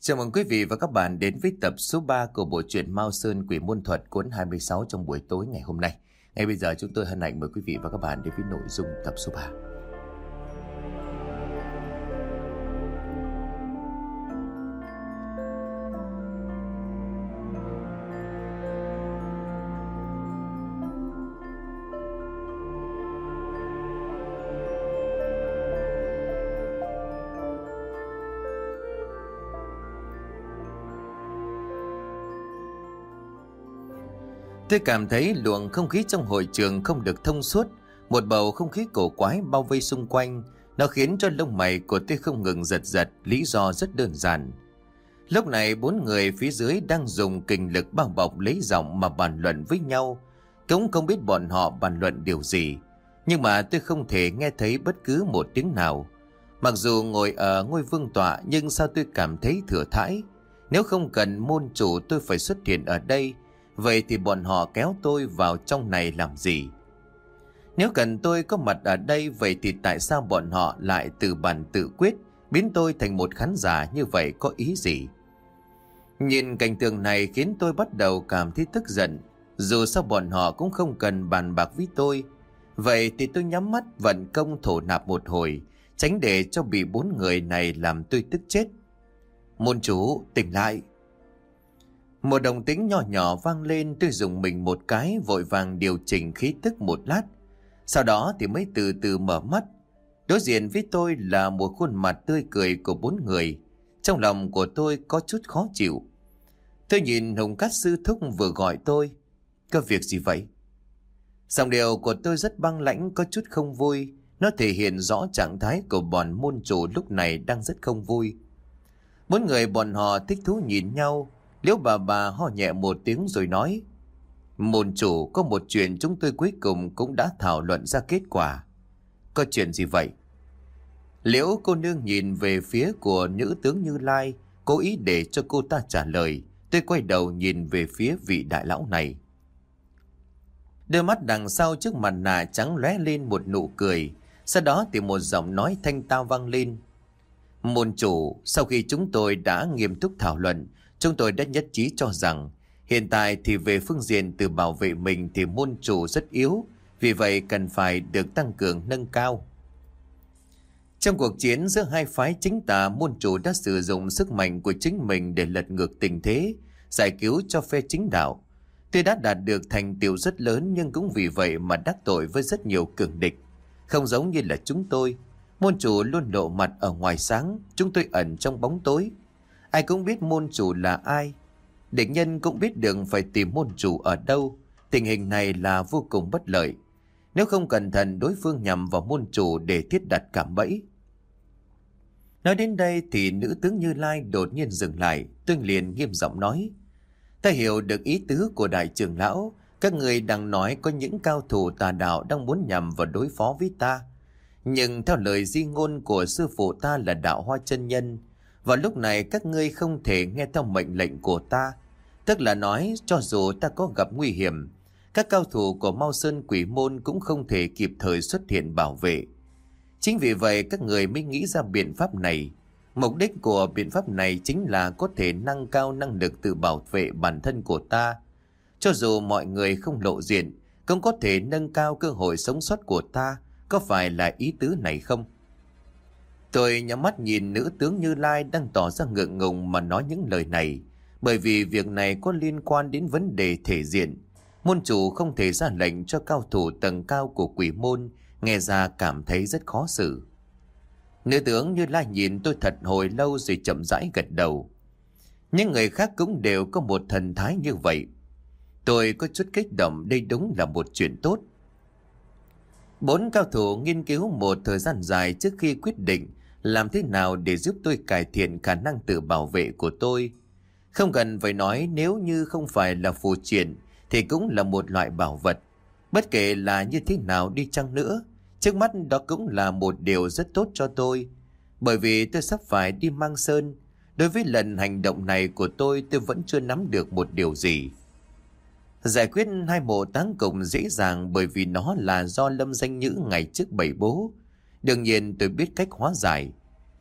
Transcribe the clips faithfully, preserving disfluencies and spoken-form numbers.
Chào mừng quý vị và các bạn đến với tập số ba của bộ truyện Mao Sơn Quỷ Môn Thuật cuốn hai mươi sáu trong buổi tối ngày hôm nay. Ngay bây giờ chúng tôi hân hạnh mời quý vị và các bạn đến với nội dung tập số ba. Tôi cảm thấy luồng không khí trong hội trường không được thông suốt. Một bầu không khí cổ quái bao vây xung quanh. Nó khiến cho lông mày của tôi không ngừng giật giật. Lý do rất đơn giản. Lúc này bốn người phía dưới đang dùng kình lực bao bọc lấy giọng mà bàn luận với nhau. Cũng không biết bọn họ bàn luận điều gì. Nhưng mà tôi không thể nghe thấy bất cứ một tiếng nào. Mặc dù ngồi ở ngôi vương tọa, nhưng sao tôi cảm thấy thừa thãi. Nếu không cần môn chủ tôi phải xuất hiện ở đây, vậy thì bọn họ kéo tôi vào trong này làm gì? Nếu cần tôi có mặt ở đây, vậy thì tại sao bọn họ lại từ bàn tự quyết, biến tôi thành một khán giả như vậy có ý gì? Nhìn cảnh tượng này khiến tôi bắt đầu cảm thấy tức giận. Dù sao bọn họ cũng không cần bàn bạc với tôi. Vậy thì tôi nhắm mắt vận công thổ nạp một hồi, tránh để cho bị bốn người này làm tôi tức chết. Môn chủ, tỉnh lại! Một đồng tính nhỏ nhỏ vang lên. Tôi dùng mình một cái, vội vàng điều chỉnh khí tức một lát. Sau đó thì mới từ từ mở mắt. Đối diện với tôi là một khuôn mặt tươi cười của bốn người. Trong lòng của tôi có chút khó chịu. Tôi nhìn Hùng Cát sư thúc vừa gọi tôi. Có việc gì vậy? Giọng điệu của tôi rất băng lãnh, có chút không vui. Nó thể hiện rõ trạng thái của bọn môn chủ lúc này đang rất không vui. Bốn người bọn họ thích thú nhìn nhau. Liễu bà bà ho nhẹ một tiếng rồi nói: Môn chủ, có một chuyện chúng tôi cuối cùng cũng đã thảo luận ra kết quả. Có chuyện gì vậy? Liễu cô nương nhìn về phía của nữ tướng Như Lai, cố ý để cho cô ta trả lời. Tôi quay đầu nhìn về phía vị đại lão này. Đôi mắt đằng sau trước mặt nạ trắng lóe lên một nụ cười. Sau đó thì một giọng nói thanh tao vang lên: Môn chủ, sau khi chúng tôi đã nghiêm túc thảo luận, chúng tôi đã nhất trí cho rằng hiện tại thì về phương diện tự bảo vệ mình thì môn chủ rất yếu, vì vậy cần phải được tăng cường nâng cao. Trong cuộc chiến giữa hai phái chính tà, môn chủ đã sử dụng sức mạnh của chính mình để lật ngược tình thế, giải cứu cho phe chính đạo. Tuy đã đạt được thành tựu rất lớn, nhưng cũng vì vậy mà đắc tội với rất nhiều cường địch. Không giống như là chúng tôi, môn chủ luôn lộ mặt ở ngoài sáng, chúng tôi ẩn trong bóng tối. Ai cũng biết môn chủ là ai, địch nhân cũng biết được phải tìm môn chủ ở đâu. Tình hình này là vô cùng bất lợi. Nếu không cẩn thận, đối phương nhằm vào môn chủ để thiết đặt cạm bẫy. Nói đến đây thì nữ tướng Như Lai đột nhiên dừng lại. Tôi liền nghiêm giọng nói: Ta hiểu được ý tứ của đại trưởng lão. Các người đang nói có những cao thủ tà đạo đang muốn nhằm vào đối phó với ta. Nhưng theo lời di ngôn của sư phụ ta là Đạo Hoa Chân Nhân, vào lúc này các ngươi không thể nghe theo mệnh lệnh của ta. Tức là nói cho dù ta có gặp nguy hiểm, các cao thủ của Mao Sơn Quỷ Môn cũng không thể kịp thời xuất hiện bảo vệ. Chính vì vậy các người mới nghĩ ra biện pháp này. Mục đích của biện pháp này chính là có thể nâng cao năng lực tự bảo vệ bản thân của ta. Cho dù mọi người không lộ diện, cũng có thể nâng cao cơ hội sống sót của ta. Có phải là ý tứ này không? Tôi nhắm mắt nhìn nữ tướng Như Lai đang tỏ ra ngượng ngùng mà nói những lời này. Bởi vì việc này có liên quan đến vấn đề thể diện. Môn chủ không thể ra lệnh cho cao thủ tầng cao của quỷ môn, nghe ra cảm thấy rất khó xử. Nữ tướng Như Lai nhìn tôi thật hồi lâu rồi chậm rãi gật đầu. Những người khác cũng đều có một thần thái như vậy. Tôi có chút kích động, đây đúng là một chuyện tốt. Bốn cao thủ nghiên cứu một thời gian dài trước khi quyết định làm thế nào để giúp tôi cải thiện khả năng tự bảo vệ của tôi. Không cần phải nói, nếu như không phải là phù triện thì cũng là một loại bảo vật. Bất kể là như thế nào đi chăng nữa, trước mắt đó cũng là một điều rất tốt cho tôi. Bởi vì tôi sắp phải đi Mang Sơn. Đối với lần hành động này của tôi, tôi vẫn chưa nắm được một điều gì. Giải quyết hai mộ táng cùng dễ dàng bởi vì nó là do Lâm Danh Nhữ ngày trước bày bố. Đương nhiên tôi biết cách hóa giải.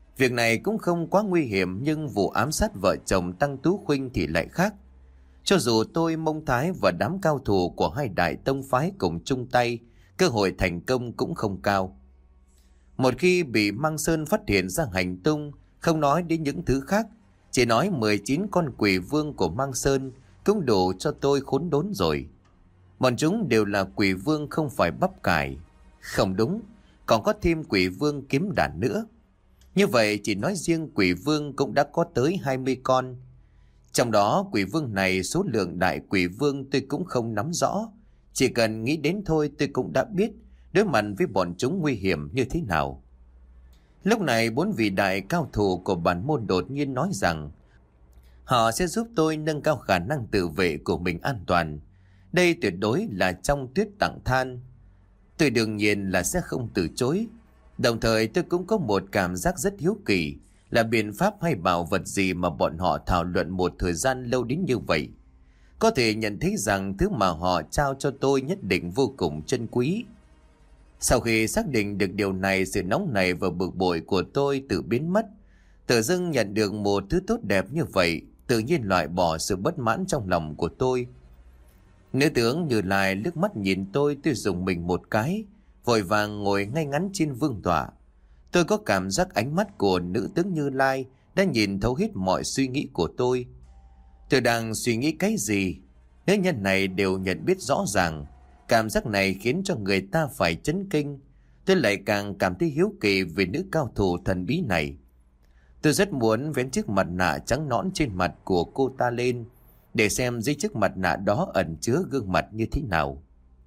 Việc này cũng không quá nguy hiểm, nhưng vụ ám sát vợ chồng Tăng Tú Khuynh thì lại khác. Cho dù tôi, Mông Thái và đám cao thủ của hai đại tông phái cùng chung tay, cơ hội thành công cũng không cao. Một khi bị Mang Sơn phát hiện ra hành tung, không nói đến những thứ khác, chỉ nói mười chín con quỷ vương của Mang Sơn cũng đủ cho tôi khốn đốn rồi. Bọn chúng đều là quỷ vương, không phải bắp cải. Không đúng, còn có thêm quỷ vương kiếm đàn nữa. Như vậy chỉ nói riêng quỷ vương cũng đã có tới hai mươi con. Trong đó quỷ vương này số lượng đại quỷ vương tôi cũng không nắm rõ. Chỉ cần nghĩ đến thôi tôi cũng đã biết đối mặt với bọn chúng nguy hiểm như thế nào. Lúc này bốn vị đại cao thủ của bản môn đột nhiên nói rằng họ sẽ giúp tôi nâng cao khả năng tự vệ của mình an toàn. Đây tuyệt đối là trong tuyết tặng than. Tôi đương nhiên là sẽ không từ chối. Đồng thời tôi cũng có một cảm giác rất hiếu kỳ, là biện pháp hay bảo vật gì mà bọn họ thảo luận một thời gian lâu đến như vậy. Có thể nhận thấy rằng thứ mà họ trao cho tôi nhất định vô cùng chân quý. Sau khi xác định được điều này, sự nóng nảy và bực bội của tôi tự biến mất. Tự dưng nhận được một thứ tốt đẹp như vậy, tự nhiên loại bỏ sự bất mãn trong lòng của tôi. Nữ tướng Như Lai liếc mắt nhìn tôi, tôi dùng mình một cái, vội vàng ngồi ngay ngắn trên vương tọa. Tôi có cảm giác ánh mắt của nữ tướng Như Lai đã nhìn thấu hết mọi suy nghĩ của tôi. Tôi đang suy nghĩ cái gì? Nữ nhân này đều nhận biết rõ ràng. Cảm giác này khiến cho người ta phải chấn kinh. Tôi lại càng cảm thấy hiếu kỳ về nữ cao thủ thần bí này. Tôi rất muốn vén chiếc mặt nạ trắng nõn trên mặt của cô ta lên, để xem dưới chiếc mặt nạ đó ẩn chứa gương mặt như thế nào.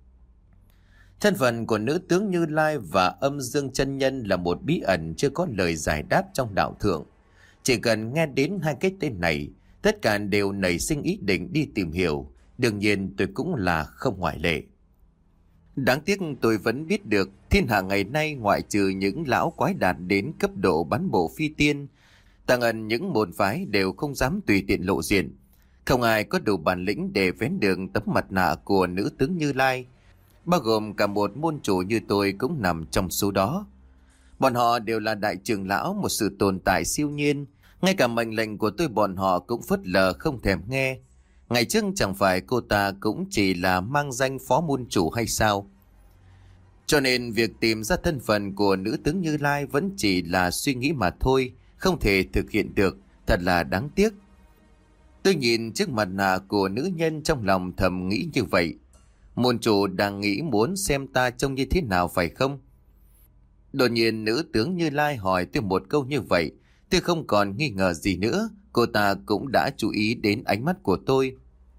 Thân phận của nữ tướng Như Lai và Âm Dương chân nhân là một bí ẩn chưa có lời giải đáp trong đạo thượng. Chỉ cần nghe đến hai cái tên này, tất cả đều nảy sinh ý định đi tìm hiểu. Đương nhiên tôi cũng là không ngoại lệ. Đáng tiếc tôi vẫn biết được thiên hạ ngày nay ngoại trừ những lão quái đạt đến cấp độ bán bộ phi tiên, tàng ẩn những môn phái đều không dám tùy tiện lộ diện. Không ai có đủ bản lĩnh để vén đường tấm mặt nạ của nữ tướng Như Lai, bao gồm cả một môn chủ như tôi cũng nằm trong số đó. Bọn họ đều là đại trưởng lão, một sự tồn tại siêu nhiên. Ngay cả mệnh lệnh của tôi bọn họ cũng phớt lờ không thèm nghe. Ngày trước chẳng phải cô ta cũng chỉ là mang danh phó môn chủ hay sao? Cho nên việc tìm ra thân phận của nữ tướng Như Lai vẫn chỉ là suy nghĩ mà thôi, không thể thực hiện được, thật là đáng tiếc. Tôi nhìn chiếc mặt nạ của nữ nhân trong lòng thầm nghĩ như vậy. Môn chủ đang nghĩ muốn xem ta trông như thế nào phải không? Đột nhiên nữ tướng Như Lai hỏi tôi một câu như vậy. Tôi không còn nghi ngờ gì nữa. Cô ta cũng đã chú ý đến ánh mắt của tôi.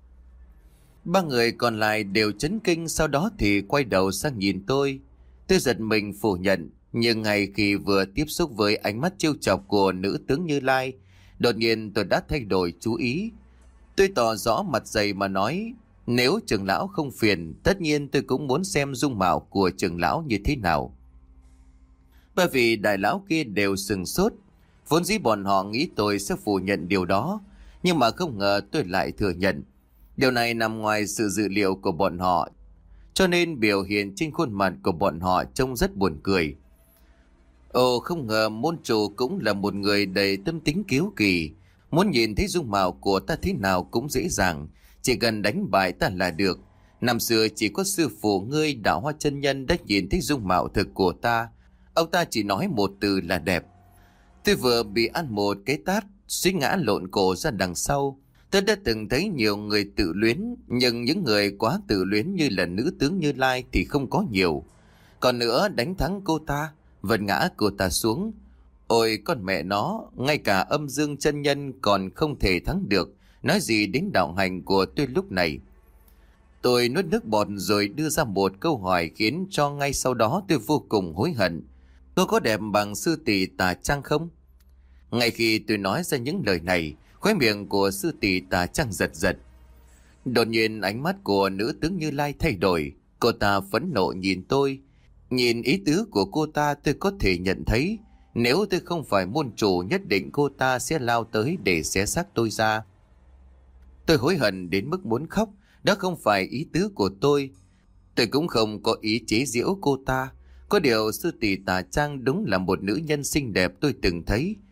Ba người còn lại đều chấn kinh, sau đó thì quay đầu sang nhìn tôi. Tôi giật mình phủ nhận, nhưng ngay khi vừa tiếp xúc với ánh mắt trêu chọc của nữ tướng Như Lai, đột nhiên tôi đã thay đổi chú ý. Tôi tỏ rõ mặt dày mà nói, nếu trưởng lão không phiền, tất nhiên tôi cũng muốn xem dung mạo của trưởng lão như thế nào. Bởi vì đại lão kia đều sừng sốt. Vốn dĩ bọn họ nghĩ tôi sẽ phủ nhận điều đó, nhưng mà không ngờ tôi lại thừa nhận. Điều này nằm ngoài sự dự liệu của bọn họ, cho nên biểu hiện trên khuôn mặt của bọn họ trông rất buồn cười. Ồ, không ngờ môn chủ cũng là một người đầy tâm tính kiêu kỳ. Muốn nhìn thấy dung mạo của ta thế nào cũng dễ dàng, chỉ cần đánh bại ta là được. Năm xưa chỉ có sư phụ ngươi Đạo Hoa chân nhân đã nhìn thấy dung mạo thực của ta. Ông ta chỉ nói một từ là đẹp. Tôi vừa bị ăn một cái tát, suýt ngã lộn cổ ra đằng sau. Tôi đã từng thấy nhiều người tự luyến, nhưng những người quá tự luyến như là nữ tướng Như Lai thì không có nhiều. Còn nữa, đánh thắng cô ta, vật ngã cô ta xuống. Ôi con mẹ nó, ngay cả Âm Dương chân nhân còn không thể thắng được, nói gì đến đạo hành của tôi lúc này. Tôi nuốt nước bọt rồi đưa ra một câu hỏi khiến cho ngay sau đó tôi vô cùng hối hận. Tôi có đẹp bằng sư tỷ Tà Trang không? Ngay khi tôi nói ra những lời này, khóe miệng của sư tỷ Tà Trang giật giật. Đột nhiên ánh mắt của nữ tướng Như Lai thay đổi. Cô ta phẫn nộ nhìn tôi. Nhìn ý tứ của cô ta tôi có thể nhận thấy, nếu tôi không phải môn chủ nhất định cô ta sẽ lao tới để xé xác tôi ra. Tôi hối hận đến mức muốn khóc. Đó không phải ý tứ của tôi. Tôi cũng không có ý chế giễu cô ta. Có điều sư tỷ Tà Trang đúng là một nữ nhân xinh đẹp tôi từng thấy.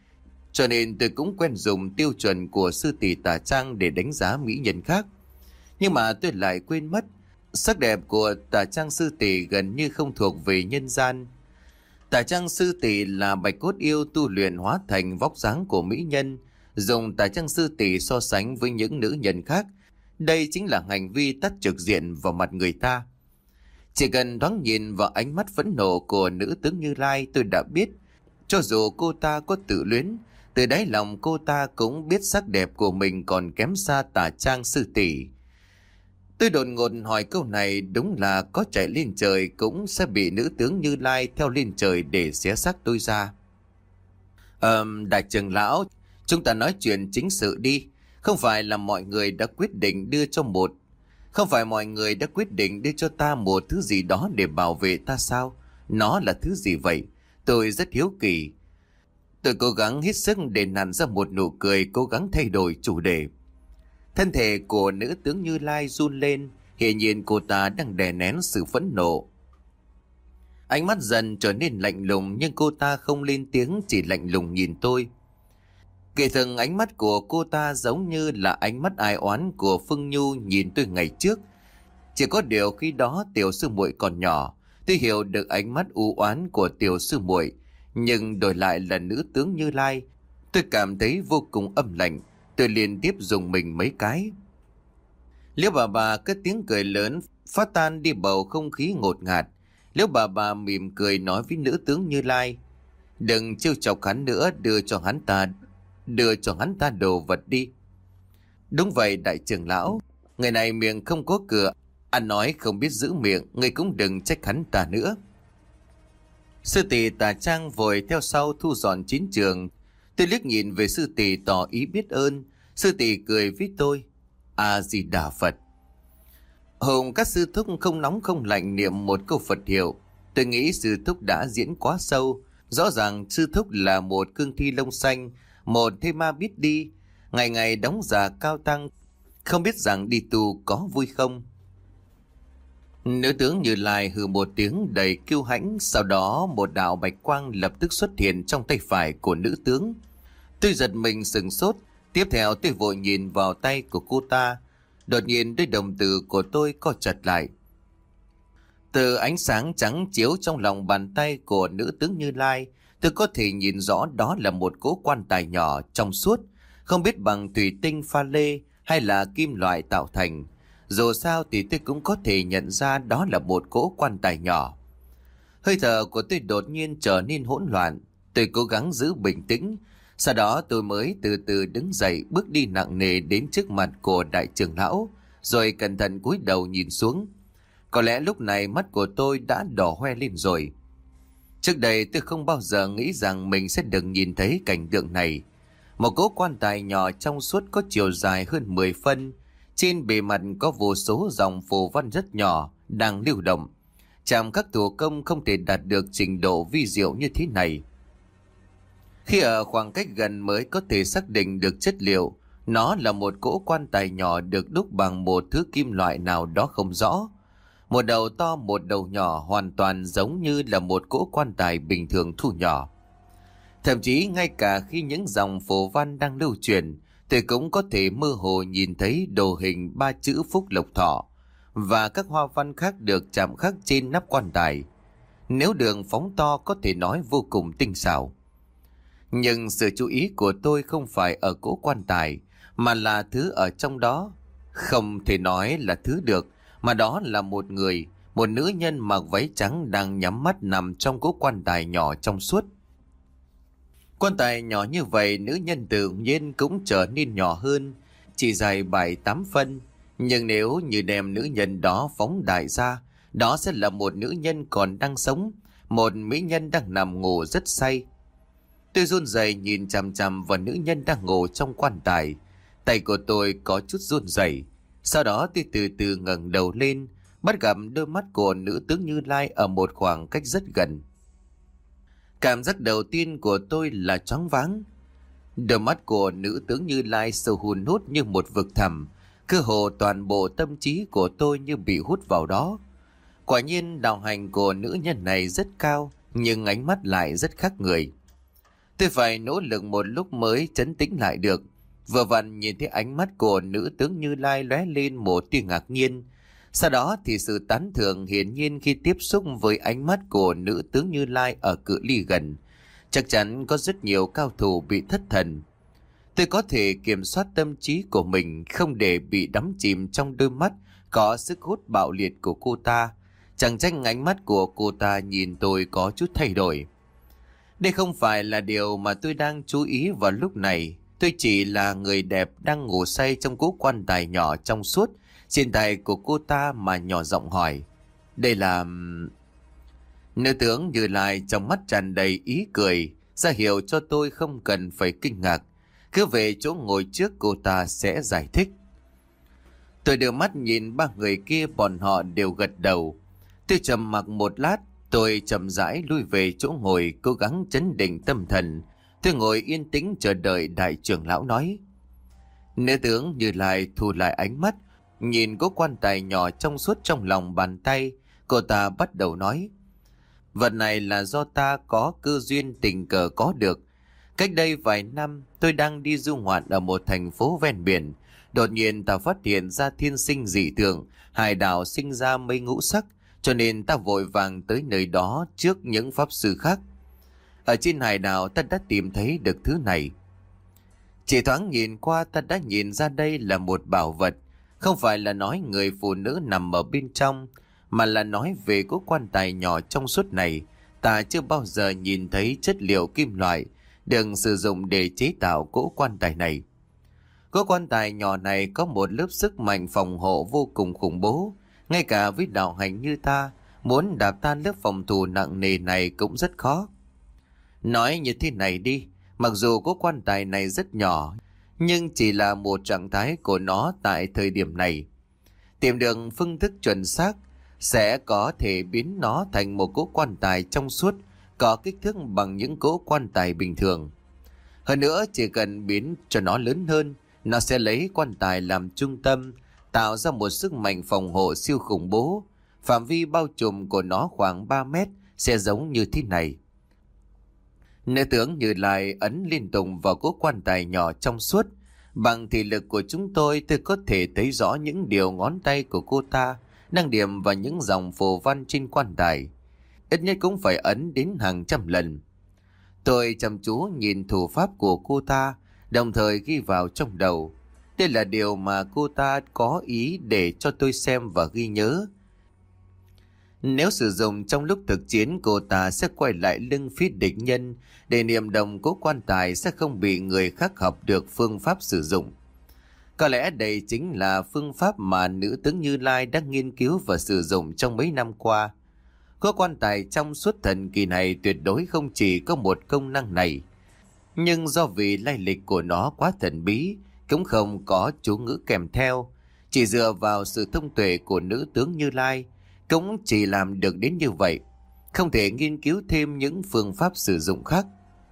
cho nên tôi cũng quen dùng tiêu chuẩn của sư tỷ tà trang để đánh giá mỹ nhân khác. Nhưng mà tôi lại quên mất, sắc đẹp của tà trang sư tỷ gần như không thuộc về nhân gian. Tà trang sư tỷ là bạch cốt yêu tu luyện hóa thành vóc dáng của mỹ nhân, dùng tà trang sư tỷ so sánh với những nữ nhân khác. Đây chính là hành vi tắt trực diện vào mặt người ta. Chỉ cần thoáng nhìn vào ánh mắt phẫn nộ của nữ tướng Như Lai, tôi đã biết, cho dù cô ta có tự luyến, từ đáy lòng cô ta cũng biết sắc đẹp của mình còn kém xa tà trang sư tỷ. Tôi đột ngột hỏi câu này, đúng là có chạy lên trời cũng sẽ bị nữ tướng Như Lai theo lên trời để xé xác tôi ra. Ờm, đại trưởng lão, chúng ta nói chuyện chính sự đi. Không phải là mọi người đã quyết định đưa cho một Không phải mọi người đã quyết định đưa cho ta một thứ gì đó để bảo vệ ta sao? Nó là thứ gì vậy? Tôi rất hiếu kỳ. Tôi cố gắng hết sức để nặn ra một nụ cười, cố gắng thay đổi chủ đề. Thân thể của nữ tướng Như Lai run lên, hiển nhiên cô ta đang đè nén sự phẫn nộ. Ánh mắt dần trở nên lạnh lùng, nhưng cô ta không lên tiếng, chỉ lạnh lùng nhìn tôi. Kỳ thực ánh mắt của cô ta giống như là ánh mắt ai oán của Phương Nhu nhìn tôi ngày trước. Chỉ có điều khi đó tiểu sư muội còn nhỏ, tôi hiểu được ánh mắt u oán của tiểu sư muội, nhưng đổi lại là nữ tướng Như Lai, tôi cảm thấy vô cùng âm lạnh. Tôi liên tiếp dùng mình mấy cái. Liễu bà bà cất tiếng cười lớn, phá tan đi bầu không khí ngột ngạt. Liễu bà bà mỉm cười nói với nữ tướng Như Lai: đừng trêu chọc hắn nữa, đưa cho hắn ta Đưa cho hắn ta đồ vật đi. Đúng vậy đại trưởng lão, người này miệng không có cửa, ăn nói không biết giữ miệng, người cũng đừng trách hắn ta nữa. Sư tỷ tà trang vội theo sau thu dọn chiến trường. Tôi liếc nhìn về sư tỷ tỏ ý biết ơn. Sư tỷ cười với tôi: A Di Đà Phật. Hùng các sư thúc không nóng không lạnh niệm một câu Phật hiệu. Tôi nghĩ sư thúc đã diễn quá sâu. Rõ ràng sư thúc là một cương thi lông xanh, một thê ma biết đi, ngày ngày đóng giả cao tăng, không biết rằng đi tu có vui không. Nữ tướng Như Lai hừ một tiếng đầy kiêu hãnh, sau đó một đạo bạch quang lập tức xuất hiện trong tay phải của nữ tướng. Tôi giật mình sừng sốt, tiếp theo tôi vội nhìn vào tay của cô ta. Đột nhiên đôi đồng tử của tôi co chặt lại. Từ ánh sáng trắng chiếu trong lòng bàn tay của nữ tướng Như Lai, tôi có thể nhìn rõ đó là một cỗ quan tài nhỏ trong suốt, không biết bằng thủy tinh pha lê hay là kim loại tạo thành. Dù sao thì tôi cũng có thể nhận ra đó là một cỗ quan tài nhỏ. Hơi thở của tôi đột nhiên trở nên hỗn loạn. Tôi cố gắng giữ bình tĩnh. Sau đó tôi mới từ từ đứng dậy, bước đi nặng nề đến trước mặt của đại trưởng lão, rồi cẩn thận cúi đầu nhìn xuống. Có lẽ lúc này mắt của tôi đã đỏ hoe lên rồi. Trước đây tôi không bao giờ nghĩ rằng mình sẽ được nhìn thấy cảnh tượng này. Một cỗ quan tài nhỏ trong suốt có chiều dài hơn mười phân. Trên bề mặt có vô số dòng phù văn rất nhỏ đang lưu động. Chạm khắc thủ công không thể đạt được trình độ vi diệu như thế này. Khi ở khoảng cách gần mới có thể xác định được chất liệu. Nó là một cỗ quan tài nhỏ được đúc bằng một thứ kim loại nào đó không rõ. Một đầu to một đầu nhỏ, hoàn toàn giống như là một cỗ quan tài bình thường thu nhỏ. Thậm chí ngay cả khi những dòng phù văn đang lưu truyền, tôi cũng có thể mơ hồ nhìn thấy đồ hình ba chữ Phúc Lộc Thọ và các hoa văn khác được chạm khắc trên nắp quan tài. Nếu đường phóng to có thể nói vô cùng tinh xảo. Nhưng sự chú ý của tôi không phải ở cỗ quan tài, mà là thứ ở trong đó. Không thể nói là thứ được, mà đó là một người, một nữ nhân mặc váy trắng đang nhắm mắt nằm trong cỗ quan tài nhỏ trong suốt. Quan tài nhỏ như vậy, nữ nhân tự nhiên cũng trở nên nhỏ hơn, chỉ dài bảy tám phân. Nhưng nếu như đem nữ nhân đó phóng đại ra, đó sẽ là một nữ nhân còn đang sống, một mỹ nhân đang nằm ngủ rất say. Tôi run rẩy nhìn chằm chằm vào nữ nhân đang ngủ trong quan tài. Tay của tôi có chút run rẩy. Sau đó tôi từ từ ngẩng đầu lên, bắt gặp đôi mắt của nữ tướng Như Lai ở một khoảng cách rất gần. Cảm giác đầu tiên của tôi là choáng váng. Đôi mắt của nữ tướng Như Lai sâu hun hút như một vực thẳm, cơ hồ toàn bộ tâm trí của tôi như bị hút vào đó. Quả nhiên đạo hành của nữ nhân này rất cao, nhưng ánh mắt lại rất khác người. Tôi phải nỗ lực một lúc mới trấn tĩnh lại được. Vừa vặn nhìn thấy ánh mắt của nữ tướng Như Lai lóe lên một tia ngạc nhiên. Sau đó thì sự tán thưởng hiển nhiên khi tiếp xúc với ánh mắt của nữ tướng Như Lai ở cự ly gần. Chắc chắn có rất nhiều cao thủ bị thất thần. Tôi có thể kiểm soát tâm trí của mình không để bị đắm chìm trong đôi mắt có sức hút bạo liệt của cô ta. Chẳng trách ánh mắt của cô ta nhìn tôi có chút thay đổi. Đây không phải là điều mà tôi đang chú ý vào lúc này. Tôi chỉ là người đẹp đang ngủ say trong cỗ quan tài nhỏ trong suốt trên tay của cô ta mà nhỏ giọng hỏi. Đây là... Nữ tướng Như Lai trong mắt tràn đầy ý cười, ra hiệu cho tôi không cần phải kinh ngạc. Cứ về chỗ ngồi trước cô ta sẽ giải thích. Tôi đưa mắt nhìn ba người kia, bọn họ đều gật đầu. Tôi trầm mặc một lát, tôi chậm rãi lui về chỗ ngồi, cố gắng trấn định tâm thần. Tôi ngồi yên tĩnh chờ đợi đại trưởng lão nói. Nữ tướng Như Lai thu lại ánh mắt, nhìn có quan tài nhỏ trong suốt trong lòng bàn tay. Cô ta bắt đầu nói. Vật này là do ta có cơ duyên tình cờ có được. Cách đây vài năm, tôi đang đi du ngoạn ở một thành phố ven biển. Đột nhiên ta phát hiện ra thiên sinh dị tượng, hải đảo sinh ra mây ngũ sắc, cho nên ta vội vàng tới nơi đó trước những pháp sư khác. Ở trên hải đảo ta đã tìm thấy được thứ này. Chỉ thoáng nhìn qua ta đã nhìn ra đây là một bảo vật. Không phải là nói người phụ nữ nằm ở bên trong, mà là nói về cỗ quan tài nhỏ trong suốt này. Ta chưa bao giờ nhìn thấy chất liệu kim loại được sử dụng để chế tạo cỗ quan tài này. Cỗ quan tài nhỏ này có một lớp sức mạnh phòng hộ vô cùng khủng bố. Ngay cả với đạo hành như ta, muốn đạp tan lớp phòng thủ nặng nề này cũng rất khó. Nói như thế này đi, mặc dù cỗ quan tài này rất nhỏ, nhưng chỉ là một trạng thái của nó tại thời điểm này. Tìm được phương thức chuẩn xác sẽ có thể biến nó thành một cỗ quan tài trong suốt, có kích thước bằng những cỗ quan tài bình thường. Hơn nữa, chỉ cần biến cho nó lớn hơn, nó sẽ lấy quan tài làm trung tâm, tạo ra một sức mạnh phòng hộ siêu khủng bố. Phạm vi bao trùm của nó khoảng ba mét, sẽ giống như thế này. Nữ tướng Như Lai ấn liên tục vào cỗ quan tài nhỏ trong suốt. Bằng thị lực của chúng tôi, tôi có thể thấy rõ những điều ngón tay của cô ta đang điểm vào những dòng phù văn trên quan tài. Ít nhất cũng phải ấn đến hàng trăm lần. Tôi chăm chú nhìn thủ pháp của cô ta, đồng thời ghi vào trong đầu. Đây là điều mà cô ta có ý để cho tôi xem và ghi nhớ. Nếu sử dụng trong lúc thực chiến, cô ta sẽ quay lại lưng phía địch nhân, để niệm đồng cố quan tài sẽ không bị người khác học được phương pháp sử dụng. Có lẽ đây chính là phương pháp mà nữ tướng Như Lai đã nghiên cứu và sử dụng trong mấy năm qua. Cố quan tài trong suốt thần kỳ này tuyệt đối không chỉ có một công năng này, nhưng do vì lai lịch của nó quá thần bí, cũng không có chú ngữ kèm theo. Chỉ dựa vào sự thông tuệ của nữ tướng Như Lai, cũng chỉ làm được đến như vậy, không thể nghiên cứu thêm những phương pháp sử dụng khác.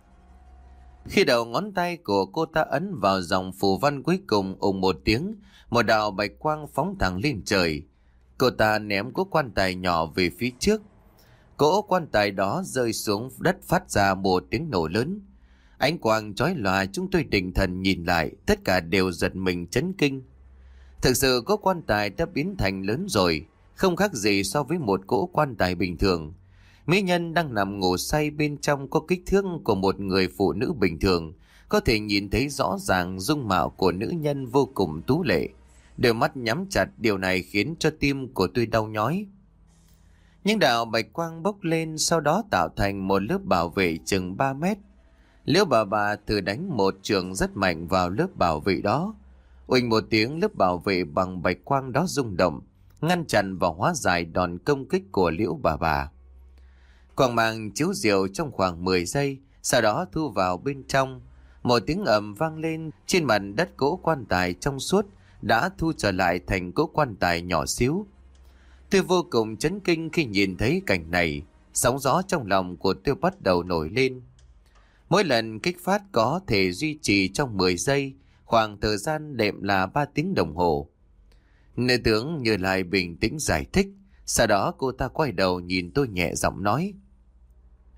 Khi đầu ngón tay của cô ta ấn vào dòng phù văn cuối cùng, ùng một tiếng, một đạo bạch quang phóng thẳng lên trời. Cô ta ném cỗ quan tài nhỏ về phía trước. Cỗ quan tài đó rơi xuống đất phát ra một tiếng nổ lớn. Ánh quang chói lòa, chúng tôi định thần nhìn lại, tất cả đều giật mình chấn kinh. Thực sự cỗ quan tài đã biến thành lớn rồi, không khác gì so với một cỗ quan tài bình thường. Mỹ nhân đang nằm ngủ say bên trong có kích thước của một người phụ nữ bình thường, có thể nhìn thấy rõ ràng dung mạo của nữ nhân vô cùng tú lệ. Đôi mắt nhắm chặt, điều này khiến cho tim của tôi đau nhói. Những đạo bạch quang bốc lên, sau đó tạo thành một lớp bảo vệ chừng ba mét. Liễu bà bà thử đánh một trường rất mạnh vào lớp bảo vệ đó. Uỳnh một tiếng, lớp bảo vệ bằng bạch quang đó rung động, ngăn chặn và hóa giải đòn công kích của Liễu bà bà. Quang mang chiếu diệu trong khoảng mười giây, sau đó thu vào bên trong. Một tiếng ầm vang lên, trên mặt đất cỗ quan tài trong suốt đã thu trở lại thành cỗ quan tài nhỏ xíu. Tôi vô cùng chấn kinh khi nhìn thấy cảnh này, sóng gió trong lòng của tôi bắt đầu nổi lên. Mỗi lần kích phát có thể duy trì trong mười giây, khoảng thời gian đệm là ba tiếng đồng hồ. Nữ tướng Như Lai bình tĩnh giải thích, sau đó cô ta quay đầu nhìn tôi nhẹ giọng nói.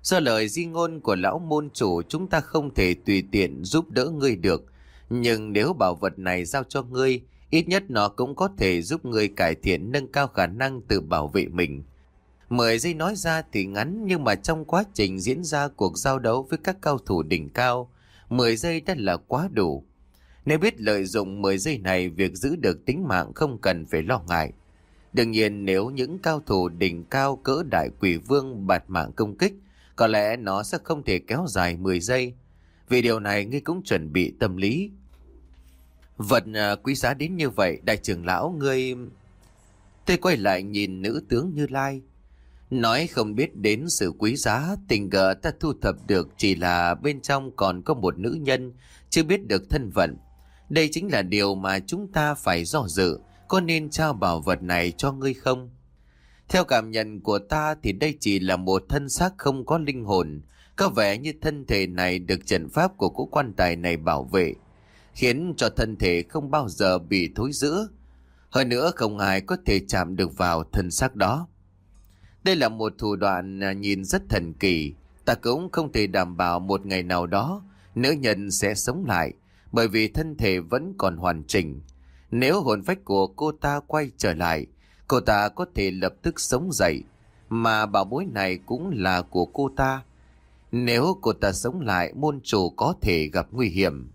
Do lời di ngôn của lão môn chủ, chúng ta không thể tùy tiện giúp đỡ ngươi được. Nhưng nếu bảo vật này giao cho ngươi, ít nhất nó cũng có thể giúp ngươi cải thiện, nâng cao khả năng tự bảo vệ mình. Mười giây nói ra thì ngắn, nhưng mà trong quá trình diễn ra cuộc giao đấu với các cao thủ đỉnh cao, mười giây đã là quá đủ. Nếu biết lợi dụng mười giây này, việc giữ được tính mạng không cần phải lo ngại. Đương nhiên nếu những cao thủ đỉnh cao cỡ đại quỷ vương bạt mạng công kích, có lẽ nó sẽ không thể kéo dài mười giây. Vì điều này ngươi cũng chuẩn bị tâm lý. Vật à, quý giá đến như vậy, đại trưởng lão ngươi... Tôi quay lại nhìn nữ tướng Như Lai. Nói không biết đến sự quý giá, tình cờ ta thu thập được chỉ là bên trong còn có một nữ nhân, chưa biết được thân phận. Đây chính là điều mà chúng ta phải do dự, có nên trao bảo vật này cho ngươi không? Theo cảm nhận của ta thì đây chỉ là một thân xác không có linh hồn. Có vẻ như thân thể này được trận pháp của cỗ quan tài này bảo vệ, khiến cho thân thể không bao giờ bị thối rữa. Hơn nữa không ai có thể chạm được vào thân xác đó. Đây là một thủ đoạn nhìn rất thần kỳ. Ta cũng không thể đảm bảo một ngày nào đó nữ nhân sẽ sống lại, bởi vì thân thể vẫn còn hoàn chỉnh. Nếu hồn phách của cô ta quay trở lại, cô ta có thể lập tức sống dậy, mà bảo bối này cũng là của cô ta. Nếu cô ta sống lại, môn chủ có thể gặp nguy hiểm.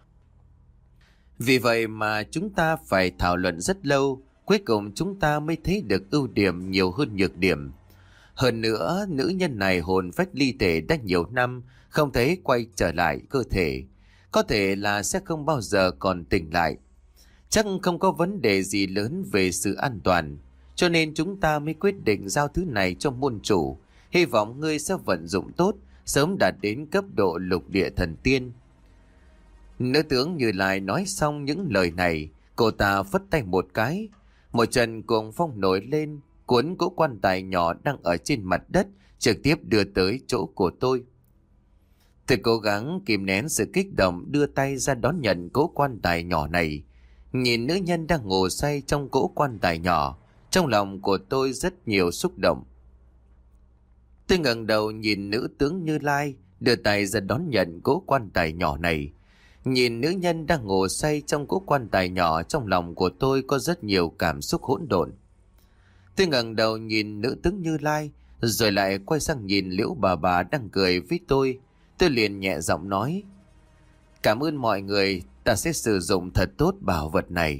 Vì vậy mà chúng ta phải thảo luận rất lâu, cuối cùng chúng ta mới thấy được ưu điểm nhiều hơn nhược điểm. Hơn nữa, nữ nhân này hồn phách ly thể đã nhiều năm, không thấy quay trở lại cơ thể. Có thể là sẽ không bao giờ còn tỉnh lại. Chắc không có vấn đề gì lớn về sự an toàn, cho nên chúng ta mới quyết định giao thứ này cho môn chủ. Hy vọng ngươi sẽ vận dụng tốt, sớm đạt đến cấp độ lục địa thần tiên. Nữ tướng Như Lai nói xong những lời này, cô ta phất tay một cái. Một trận cuồng phong nổi lên, cuốn cỗ quan tài nhỏ đang ở trên mặt đất, trực tiếp đưa tới chỗ của tôi. Tôi cố gắng kìm nén sự kích động, đưa tay ra đón nhận cỗ quan tài nhỏ này. Nhìn nữ nhân đang ngủ say trong cỗ quan tài nhỏ, trong lòng của tôi rất nhiều xúc động. Tôi ngẩng đầu nhìn nữ tướng Như Lai, đưa tay ra đón nhận cỗ quan tài nhỏ này. Nhìn nữ nhân đang ngủ say trong cỗ quan tài nhỏ, trong lòng của tôi có rất nhiều cảm xúc hỗn độn. Tôi ngẩng đầu nhìn nữ tướng Như Lai, rồi lại quay sang nhìn Liễu bà bà đang cười với tôi. Tôi liền nhẹ giọng nói: cảm ơn mọi người, ta sẽ sử dụng thật tốt bảo vật này.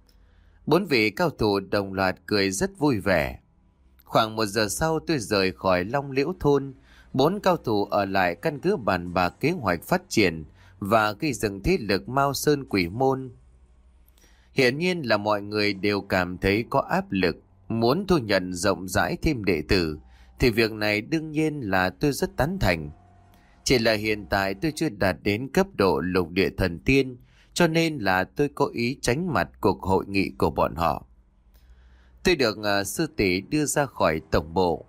Bốn vị cao thủ đồng loạt cười rất vui vẻ. Khoảng một giờ sau tôi rời khỏi Long Liễu thôn. Bốn cao thủ ở lại căn cứ bàn bạc kế hoạch phát triển và gây dựng thế lực Mao Sơn Quỷ Môn. Hiển nhiên là mọi người đều cảm thấy có áp lực, muốn thu nhận rộng rãi thêm đệ tử, thì việc này đương nhiên là tôi rất tán thành. Chỉ là hiện tại tôi chưa đạt đến cấp độ lục địa thần tiên, cho nên là tôi có ý tránh mặt cuộc hội nghị của bọn họ. Tôi được uh, sư tỷ đưa ra khỏi tổng bộ.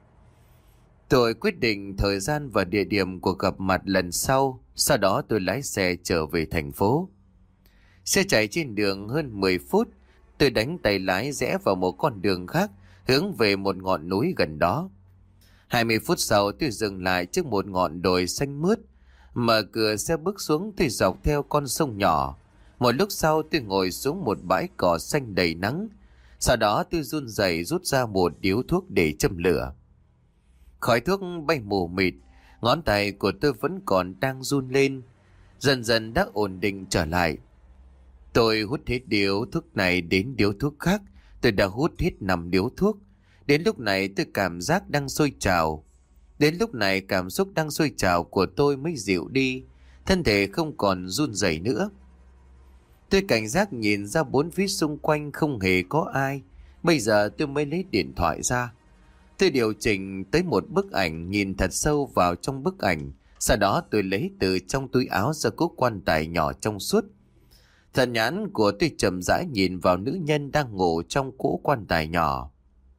Tôi quyết định thời gian và địa điểm của gặp mặt lần sau, sau đó tôi lái xe trở về thành phố. Xe chạy trên đường hơn mười phút, tôi đánh tay lái rẽ vào một con đường khác, hướng về một ngọn núi gần đó. hai mươi phút sau tôi dừng lại trước một ngọn đồi xanh mướt, mở cửa xe bước xuống, tôi dọc theo con sông nhỏ. Một lúc sau tôi ngồi xuống một bãi cỏ xanh đầy nắng. Sau đó tôi run rẩy rút ra một điếu thuốc để châm lửa. Khói thuốc bay mù mịt, ngón tay của tôi vẫn còn đang run lên. Dần dần đã ổn định trở lại. Tôi hút hết điếu thuốc này đến điếu thuốc khác. Tôi đã hút hết năm điếu thuốc. Đến lúc này tôi cảm giác đang sôi trào. Đến lúc này cảm xúc đang sôi trào của tôi mới dịu đi. Thân thể không còn run rẩy nữa. Tôi cảnh giác nhìn ra bốn phía xung quanh không hề có ai. Bây giờ tôi mới lấy điện thoại ra. Tôi điều chỉnh tới một bức ảnh, nhìn thật sâu vào trong bức ảnh. Sau đó tôi lấy từ trong túi áo ra cỗ quan tài nhỏ trong suốt. Thần nhãn của tôi chậm rãi nhìn vào nữ nhân đang ngủ trong cỗ quan tài nhỏ.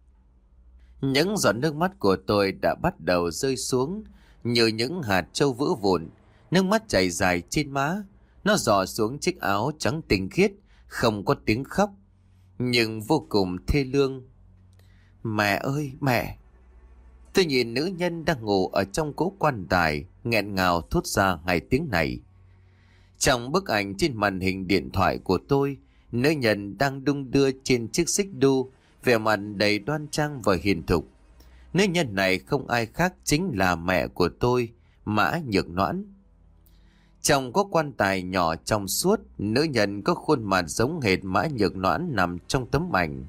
Những giọt nước mắt của tôi đã bắt đầu rơi xuống như những hạt trâu vỡ vụn. Nước mắt chảy dài trên má. Nó rò xuống chiếc áo trắng tinh khiết, không có tiếng khóc, nhưng vô cùng thê lương. Mẹ ơi, mẹ! Tôi nhìn nữ nhân đang ngủ ở trong cố quan tài, nghẹn ngào thốt ra hai tiếng này. Trong bức ảnh trên màn hình điện thoại của tôi, nữ nhân đang đung đưa trên chiếc xích đu, vẻ mặt đầy đoan trang và hiền thục. Nữ nhân này không ai khác chính là mẹ của tôi, Mã Nhược Noãn. Trong có quan tài nhỏ trong suốt, nữ nhân có khuôn mặt giống hệt Mã Nhược Noãn nằm trong tấm ảnh.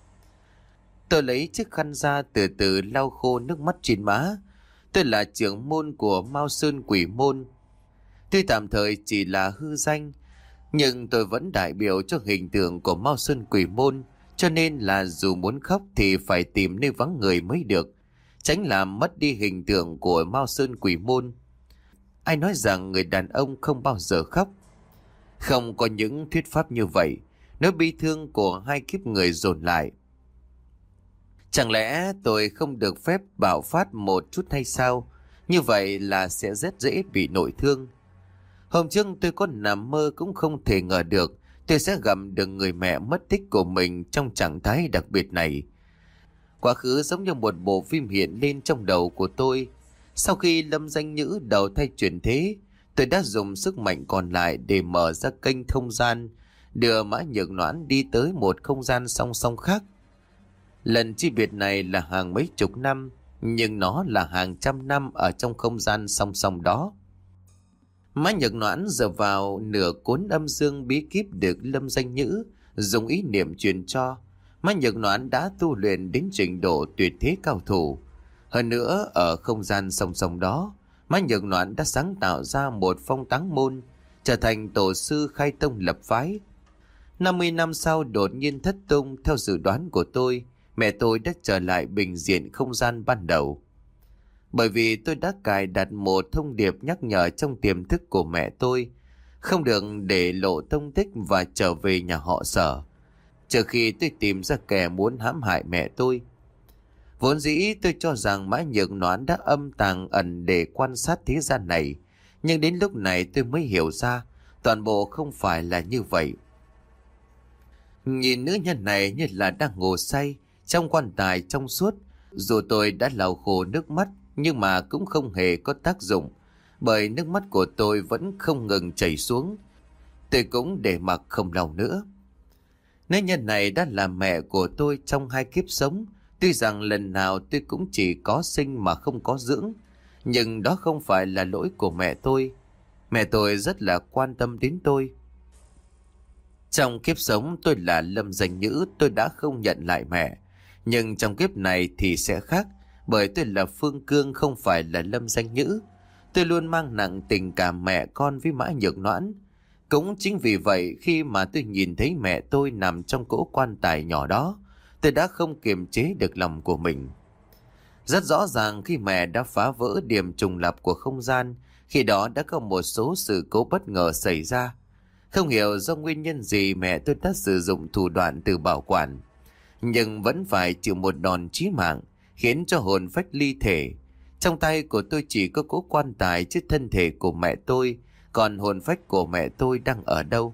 Tôi lấy chiếc khăn ra từ từ lau khô nước mắt trên má. Tôi là trưởng môn của Mao Sơn Quỷ Môn. Tuy tạm thời chỉ là hư danh, nhưng tôi vẫn đại biểu cho hình tượng của Mao Sơn Quỷ Môn, cho nên là dù muốn khóc thì phải tìm nơi vắng người mới được, tránh làm mất đi hình tượng của Mao Sơn Quỷ Môn. Ai nói rằng người đàn ông không bao giờ khóc? Không có những thuyết pháp như vậy, nỗi bi thương của hai kiếp người dồn lại. Chẳng lẽ tôi không được phép bạo phát một chút hay sao? Như vậy là sẽ rất dễ bị nội thương. Hôm trước tôi có nằm mơ cũng không thể ngờ được tôi sẽ gặp được người mẹ mất tích của mình trong trạng thái đặc biệt này. Quá khứ giống như một bộ phim hiện lên trong đầu của tôi. Sau khi Lâm Danh Nhữ đầu thai chuyển thế, tôi đã dùng sức mạnh còn lại để mở ra kênh không gian, đưa Mã Nhược Noãn đi tới một không gian song song khác. Lần chi biệt này là hàng mấy chục năm, nhưng nó là hàng trăm năm ở trong không gian song song đó. Mã Nhược Noãn dựa vào nửa cuốn âm dương bí kíp được Lâm Danh Nhữ dùng ý niệm truyền cho. Mã Nhược Noãn đã tu luyện đến trình độ tuyệt thế cao thủ. Hơn nữa, ở không gian song song đó, Mã Nhược Noãn đã sáng tạo ra một phong táng môn, trở thành tổ sư khai tông lập phái. năm mươi năm sau đột nhiên thất tung, theo dự đoán của tôi, mẹ tôi đã trở lại bình diện không gian ban đầu. Bởi vì tôi đã cài đặt một thông điệp nhắc nhở trong tiềm thức của mẹ tôi, không được để lộ tông tích và trở về nhà họ Sở, trừ khi tôi tìm ra kẻ muốn hãm hại mẹ tôi. Vốn dĩ tôi cho rằng Mã Nhược Noãn đã âm tàng ẩn để quan sát thế gian này, nhưng đến lúc này tôi mới hiểu ra toàn bộ không phải là như vậy. Nhìn nữ nhân này như là đang ngủ say trong quan tài trong suốt. Dù tôi đã lau khô nước mắt, nhưng mà cũng không hề có tác dụng, bởi nước mắt của tôi vẫn không ngừng chảy xuống. Tôi cũng để mặc không lau nữa. Nữ nhân này đã là mẹ của tôi trong hai kiếp sống. Tuy rằng lần nào tôi cũng chỉ có sinh mà không có dưỡng, nhưng đó không phải là lỗi của mẹ tôi. Mẹ tôi rất là quan tâm đến tôi. Trong kiếp sống tôi là Lâm Danh Nhữ, tôi đã không nhận lại mẹ. Nhưng trong kiếp này thì sẽ khác, bởi tôi là Phương Cương, không phải là Lâm Danh Nhữ. Tôi luôn mang nặng tình cảm mẹ con với Mã Nhược Noãn. Cũng chính vì vậy, khi mà tôi nhìn thấy mẹ tôi nằm trong cỗ quan tài nhỏ đó, tôi đã không kiềm chế được lòng của mình. Rất rõ ràng khi mẹ đã phá vỡ điểm trùng lập của không gian, khi đó đã có một số sự cố bất ngờ xảy ra. Không hiểu do nguyên nhân gì mẹ tôi đã sử dụng thủ đoạn từ bảo quản, nhưng vẫn phải chịu một đòn chí mạng, khiến cho hồn phách ly thể. Trong tay của tôi chỉ có cố quan tài chứ thân thể của mẹ tôi, còn hồn phách của mẹ tôi đang ở đâu?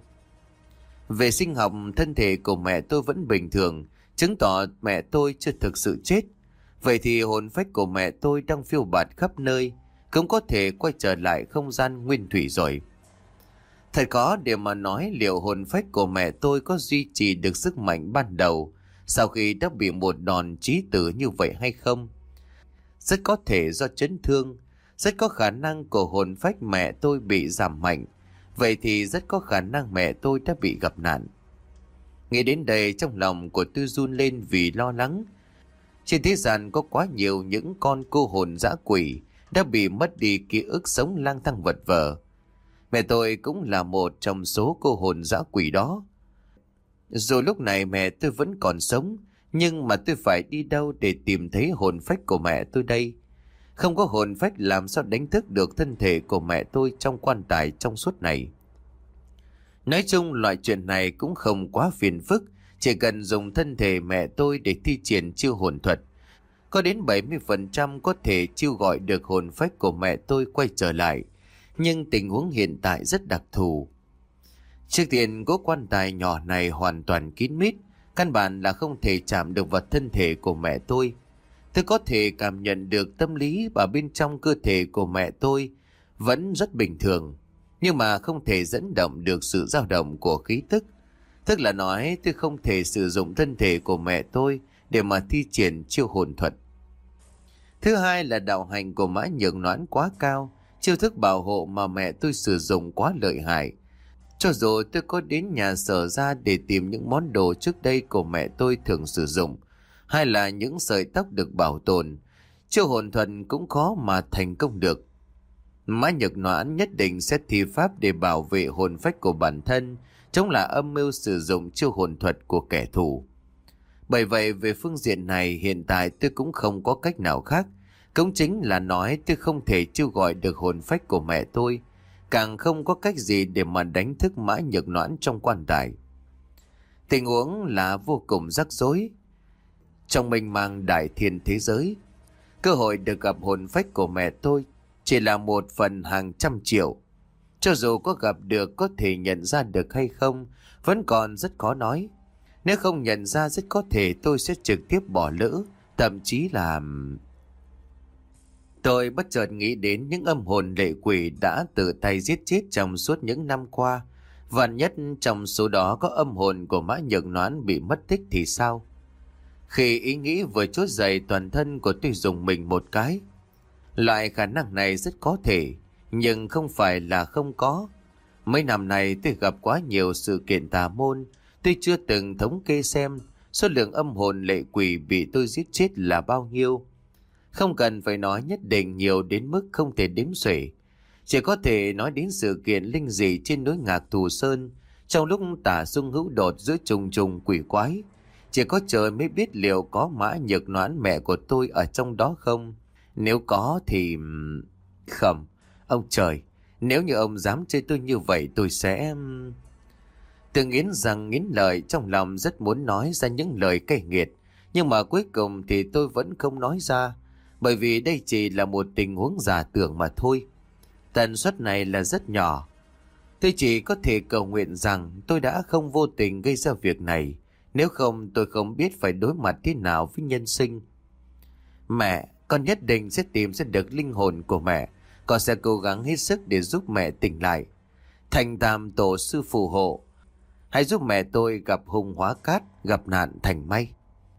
Về sinh học, thân thể của mẹ tôi vẫn bình thường, chứng tỏ mẹ tôi chưa thực sự chết. Vậy thì hồn phách của mẹ tôi đang phiêu bạt khắp nơi, cũng có thể quay trở lại không gian nguyên thủy rồi. Thật khó để mà nói liệu hồn phách của mẹ tôi có duy trì được sức mạnh ban đầu sau khi đã bị một đòn chí tử như vậy hay không. Rất có thể do chấn thương, rất có khả năng của hồn phách mẹ tôi bị giảm mạnh. Vậy thì rất có khả năng mẹ tôi đã bị gặp nạn. Nghĩ đến đây, trong lòng của tôi run lên vì lo lắng. Trên thế gian có quá nhiều những con cô hồn dã quỷ đã bị mất đi ký ức sống lang thang vật vờ. Mẹ tôi cũng là một trong số cô hồn dã quỷ đó. Dù lúc này mẹ tôi vẫn còn sống, nhưng mà tôi phải đi đâu để tìm thấy hồn phách của mẹ tôi đây? Không có hồn phách làm sao đánh thức được thân thể của mẹ tôi trong quan tài trong suốt này. Nói chung loại chuyện này cũng không quá phiền phức, chỉ cần dùng thân thể mẹ tôi để thi triển chiêu hồn thuật. Có đến bảy mươi phần trăm có thể chiêu gọi được hồn phách của mẹ tôi quay trở lại. Nhưng tình huống hiện tại rất đặc thù. Trước tiên, cố quan tài nhỏ này hoàn toàn kín mít, căn bản là không thể chạm được vào thân thể của mẹ tôi. Tôi có thể cảm nhận được tâm lý và bên trong cơ thể của mẹ tôi vẫn rất bình thường, nhưng mà không thể dẫn động được sự dao động của khí tức. Tức là nói tôi không thể sử dụng thân thể của mẹ tôi để mà thi triển chiêu hồn thuật. Thứ hai là đạo hành của Mã Nhược Noãn quá cao, chiêu thức bảo hộ mà mẹ tôi sử dụng quá lợi hại. Cho dù tôi có đến nhà Sở ra để tìm những món đồ trước đây của mẹ tôi thường sử dụng, hay là những sợi tóc được bảo tồn, chiêu hồn thuật cũng khó mà thành công được. Mã Nhược Noãn nhất định sẽ thi pháp để bảo vệ hồn phách của bản thân, chống lại âm mưu sử dụng chiêu hồn thuật của kẻ thù. Bởi vậy về phương diện này hiện tại tôi cũng không có cách nào khác. Cũng chính là nói tôi không thể chiêu gọi được hồn phách của mẹ tôi, càng không có cách gì để mà đánh thức Mã Nhược Noãn trong quan tài. Tình huống là vô cùng rắc rối. Trong mênh mang đại thiên thế giới, cơ hội được gặp hồn phách của mẹ tôi chỉ là một phần hàng trăm triệu. Cho dù có gặp được, có thể nhận ra được hay không vẫn còn rất khó nói. Nếu không nhận ra, rất có thể tôi sẽ trực tiếp bỏ lỡ, thậm chí là... Tôi bất chợt nghĩ đến những âm hồn lệ quỷ đã tự tay giết chết trong suốt những năm qua. Vạn nhất trong số đó có âm hồn của Mã Nhược Noãn bị mất tích thì sao? Khi ý nghĩ vừa trút dậy, toàn thân của tôi dùng mình một cái. Loại khả năng này rất có thể, nhưng không phải là không có. Mấy năm này tôi gặp quá nhiều sự kiện tà môn, tôi chưa từng thống kê xem số lượng âm hồn lệ quỷ bị tôi giết chết là bao nhiêu. Không cần phải nói nhất định nhiều đến mức không thể đếm xuể. Chỉ có thể nói đến sự kiện linh dị trên núi Ngạc Thù Sơn, trong lúc tả xung hữu đột giữa trùng trùng quỷ quái. Chỉ có trời mới biết liệu có Mã Nhược Noãn mẹ của tôi ở trong đó không. Nếu có thì... Không, ông trời, nếu như ông dám chơi tôi như vậy tôi sẽ... Tôi nghiến răng nghiến lợi, trong lòng rất muốn nói ra những lời cay nghiệt. Nhưng mà cuối cùng thì tôi vẫn không nói ra, bởi vì đây chỉ là một tình huống giả tưởng mà thôi. Tần suất này là rất nhỏ. Tôi chỉ có thể cầu nguyện rằng tôi đã không vô tình gây ra việc này. Nếu không tôi không biết phải đối mặt thế nào với nhân sinh. Mẹ, con nhất định sẽ tìm ra được linh hồn của mẹ. Con sẽ cố gắng hết sức để giúp mẹ tỉnh lại. Thành tam tổ sư phù hộ. Hãy giúp mẹ tôi gặp hung hóa cát, gặp nạn thành may.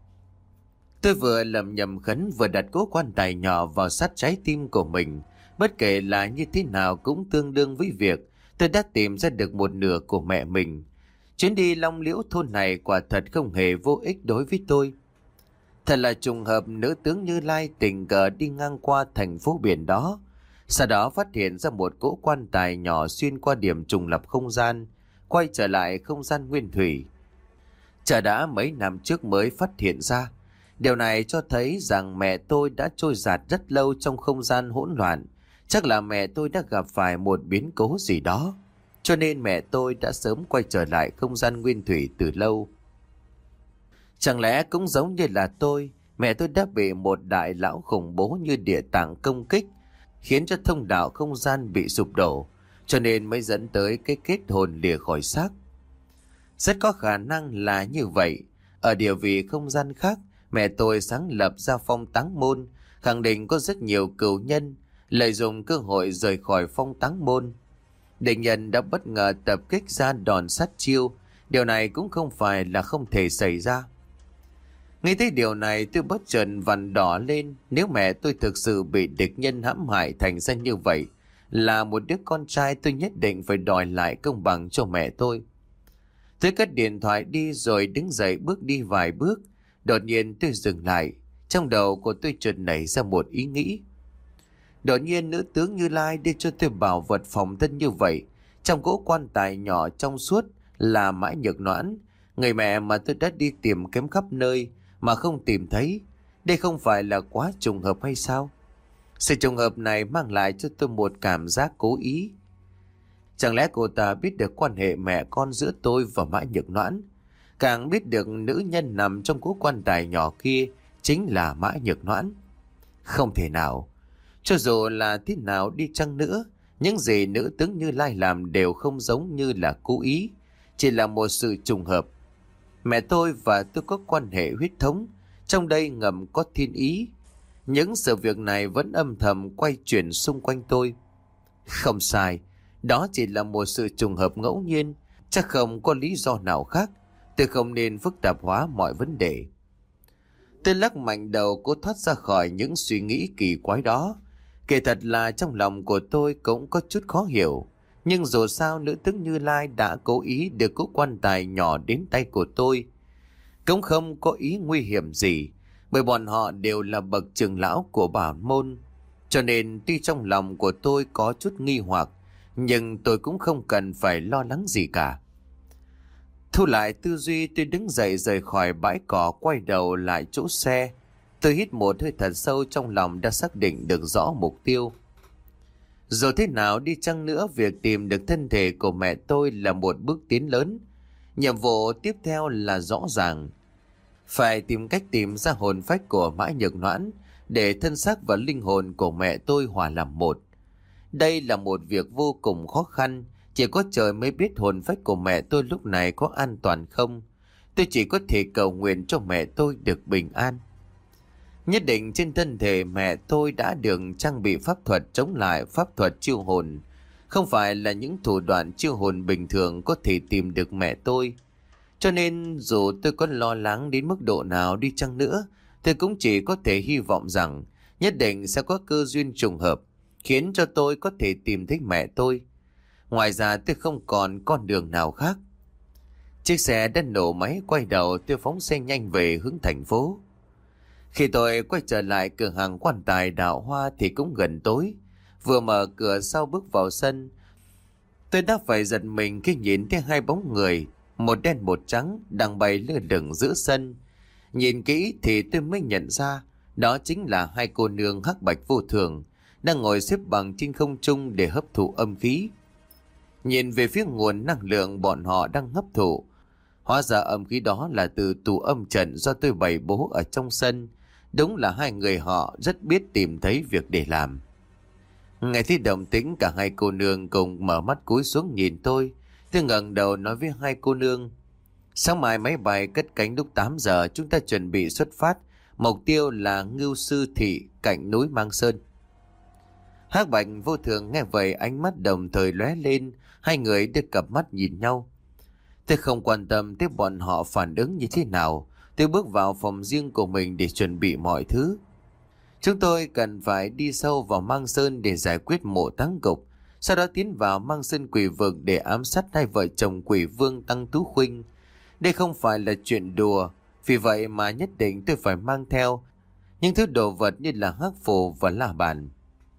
Tôi vừa lầm nhầm khấn vừa đặt cố quan tài nhỏ vào sát trái tim của mình. Bất kể là như thế nào cũng tương đương với việc tôi đã tìm ra được một nửa của mẹ mình. Chuyến đi Long Liễu thôn này quả thật không hề vô ích đối với tôi. Thật là trùng hợp nữ tướng Như Lai tình cờ đi ngang qua thành phố biển đó. Sau đó phát hiện ra một cỗ quan tài nhỏ xuyên qua điểm trùng lập không gian, quay trở lại không gian nguyên thủy. Chả đã mấy năm trước mới phát hiện ra. Điều này cho thấy rằng mẹ tôi đã trôi dạt rất lâu trong không gian hỗn loạn. Chắc là mẹ tôi đã gặp phải một biến cố gì đó, cho nên mẹ tôi đã sớm quay trở lại không gian nguyên thủy từ lâu. Chẳng lẽ cũng giống như là tôi, mẹ tôi đã bị một đại lão khủng bố như Địa Tạng công kích, khiến cho thông đạo không gian bị sụp đổ, cho nên mới dẫn tới cái kết hồn lìa khỏi xác. Rất có khả năng là như vậy. Ở địa vị không gian khác, mẹ tôi sáng lập ra Phong Táng Môn, khẳng định có rất nhiều cừu nhân lợi dụng cơ hội rời khỏi Phong Táng Môn. Định nhân đã bất ngờ tập kích ra đòn sát chiêu, điều này cũng không phải là không thể xảy ra. Nghĩ tới điều này tôi bất chợt vằn đỏ lên. Nếu mẹ tôi thực sự bị địch nhân hãm hại thành ra như vậy, là một đứa con trai, tôi nhất định phải đòi lại công bằng cho mẹ tôi. Tôi cất điện thoại đi rồi đứng dậy bước đi vài bước. Đột nhiên tôi dừng lại. Trong đầu của tôi chợt nảy ra một ý nghĩ. Đột nhiên nữ tướng Như Lai đưa cho tôi bảo vật phòng thân như vậy. Trong cỗ quan tài nhỏ trong suốt là Mã Nhược Noãn, người mẹ mà tôi đã đi tìm kiếm khắp nơi mà không tìm thấy. Đây không phải là quá trùng hợp hay sao? Sự trùng hợp này mang lại cho tôi một cảm giác cố ý. Chẳng lẽ cô ta biết được quan hệ mẹ con giữa tôi và Mã Nhược Noãn, càng biết được nữ nhân nằm trong cỗ quan tài nhỏ kia chính là Mã Nhược Noãn? Không thể nào. Cho dù là thế nào đi chăng nữa, những gì nữ tướng Như Lai làm đều không giống như là cố ý, chỉ là một sự trùng hợp. Mẹ tôi và tôi có quan hệ huyết thống, trong đây ngầm có thiên ý. Những sự việc này vẫn âm thầm quay chuyển xung quanh tôi. Không sai, đó chỉ là một sự trùng hợp ngẫu nhiên, chắc không có lý do nào khác. Tôi không nên phức tạp hóa mọi vấn đề. Tôi lắc mạnh đầu cố thoát ra khỏi những suy nghĩ kỳ quái đó. Kể thật là trong lòng của tôi cũng có chút khó hiểu. Nhưng dù sao nữ tướng Như Lai đã cố ý đưa cỗ quan tài nhỏ đến tay của tôi. Cũng không có ý nguy hiểm gì, bởi bọn họ đều là bậc trưởng lão của bảo môn. Cho nên tuy trong lòng của tôi có chút nghi hoặc, nhưng tôi cũng không cần phải lo lắng gì cả. Thu lại tư duy, tôi đứng dậy rời khỏi bãi cỏ, quay đầu lại chỗ xe. Tôi hít một hơi thật sâu, trong lòng đã xác định được rõ mục tiêu. Dù thế nào đi chăng nữa, việc tìm được thân thể của mẹ tôi là một bước tiến lớn. Nhiệm vụ tiếp theo là rõ ràng. Phải tìm cách tìm ra hồn phách của Mã Nhược Noãn để thân xác và linh hồn của mẹ tôi hòa làm một. Đây là một việc vô cùng khó khăn, chỉ có trời mới biết hồn phách của mẹ tôi lúc này có an toàn không. Tôi chỉ có thể cầu nguyện cho mẹ tôi được bình an. Nhất định trên thân thể mẹ tôi đã được trang bị pháp thuật chống lại pháp thuật chiêu hồn. Không phải là những thủ đoạn chiêu hồn bình thường có thể tìm được mẹ tôi. Cho nên dù tôi có lo lắng đến mức độ nào đi chăng nữa, tôi cũng chỉ có thể hy vọng rằng nhất định sẽ có cơ duyên trùng hợp khiến cho tôi có thể tìm thấy mẹ tôi. Ngoài ra tôi không còn con đường nào khác. Chiếc xe đã nổ máy, quay đầu tôi phóng xe nhanh về hướng thành phố. Khi tôi quay trở lại cửa hàng quan tài Đạo Hoa thì cũng gần tối. Vừa mở cửa sau bước vào sân, tôi đã phải giật mình khi nhìn thấy hai bóng người, một đen một trắng, đang bay lơ lửng giữa sân. Nhìn kỹ thì tôi mới nhận ra đó chính là hai cô nương hắc bạch vô thường, đang ngồi xếp bằng trên không trung để hấp thụ âm khí. Nhìn về phía nguồn năng lượng bọn họ đang hấp thụ, hóa ra âm khí đó là từ tủ âm trận do tôi bày bố ở trong sân. Đúng là hai người họ rất biết tìm thấy việc để làm. Nghe thấy động tĩnh, cả hai cô nương cùng mở mắt cúi xuống nhìn tôi. Tôi ngẩng đầu nói với hai cô nương: sáng mai máy bay cất cánh lúc tám giờ, chúng ta chuẩn bị xuất phát. Mục tiêu là Ngưu Sư Thị cạnh núi Mang Sơn. Hắc bạch vô thường nghe vậy, ánh mắt đồng thời lóe lên. Hai người đưa cặp mắt nhìn nhau. Tôi không quan tâm tới bọn họ phản ứng như thế nào. Tôi bước vào phòng riêng của mình để chuẩn bị mọi thứ. Chúng tôi cần phải đi sâu vào Mang Sơn để giải quyết mộ Táng Cục, sau đó tiến vào Mang Sơn Quỷ Vực để ám sát hai vợ chồng Quỷ Vương Tăng Tú Khuynh. Đây không phải là chuyện đùa, vì vậy mà nhất định tôi phải mang theo những thứ đồ vật như là hắc phù và la bàn.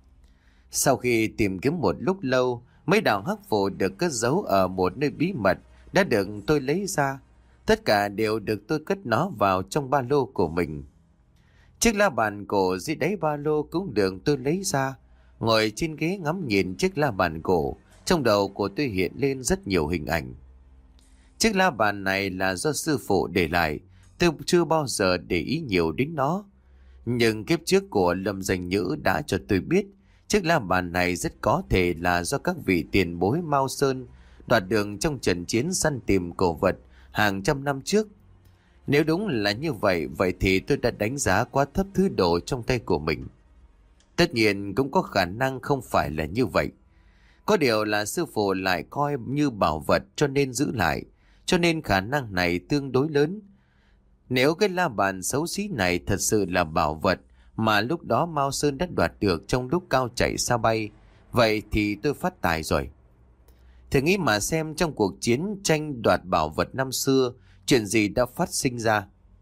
Sau khi tìm kiếm một lúc lâu, mấy đạo hắc phù được cất giấu ở một nơi bí mật đã được tôi lấy ra. Tất cả đều được tôi cất nó vào trong ba lô của mình. Chiếc la bàn cổ dưới đáy ba lô cũng được tôi lấy ra. Ngồi trên ghế ngắm nhìn chiếc la bàn cổ, trong đầu của tôi hiện lên rất nhiều hình ảnh. Chiếc la bàn này là do sư phụ để lại, tôi chưa bao giờ để ý nhiều đến nó. Nhưng kiếp trước của Lâm Danh Nhữ đã cho tôi biết, chiếc la bàn này rất có thể là do các vị tiền bối Mao Sơn đoạt được trong trận chiến săn tìm cổ vật hàng trăm năm trước. Nếu đúng là như vậy, vậy thì tôi đã đánh giá quá thấp thứ đồ trong tay của mình. Tất nhiên cũng có khả năng không phải là như vậy. Có điều là sư phụ lại coi như bảo vật cho nên giữ lại, cho nên khả năng này tương đối lớn. Nếu cái la bàn xấu xí này thật sự là bảo vật mà lúc đó Mao Sơn đã đoạt được trong lúc cao chạy xa bay, vậy thì tôi phát tài rồi. Thử nghĩ mà xem, trong cuộc chiến tranh đoạt bảo vật năm xưa, chuyện gì đã phát sinh ra.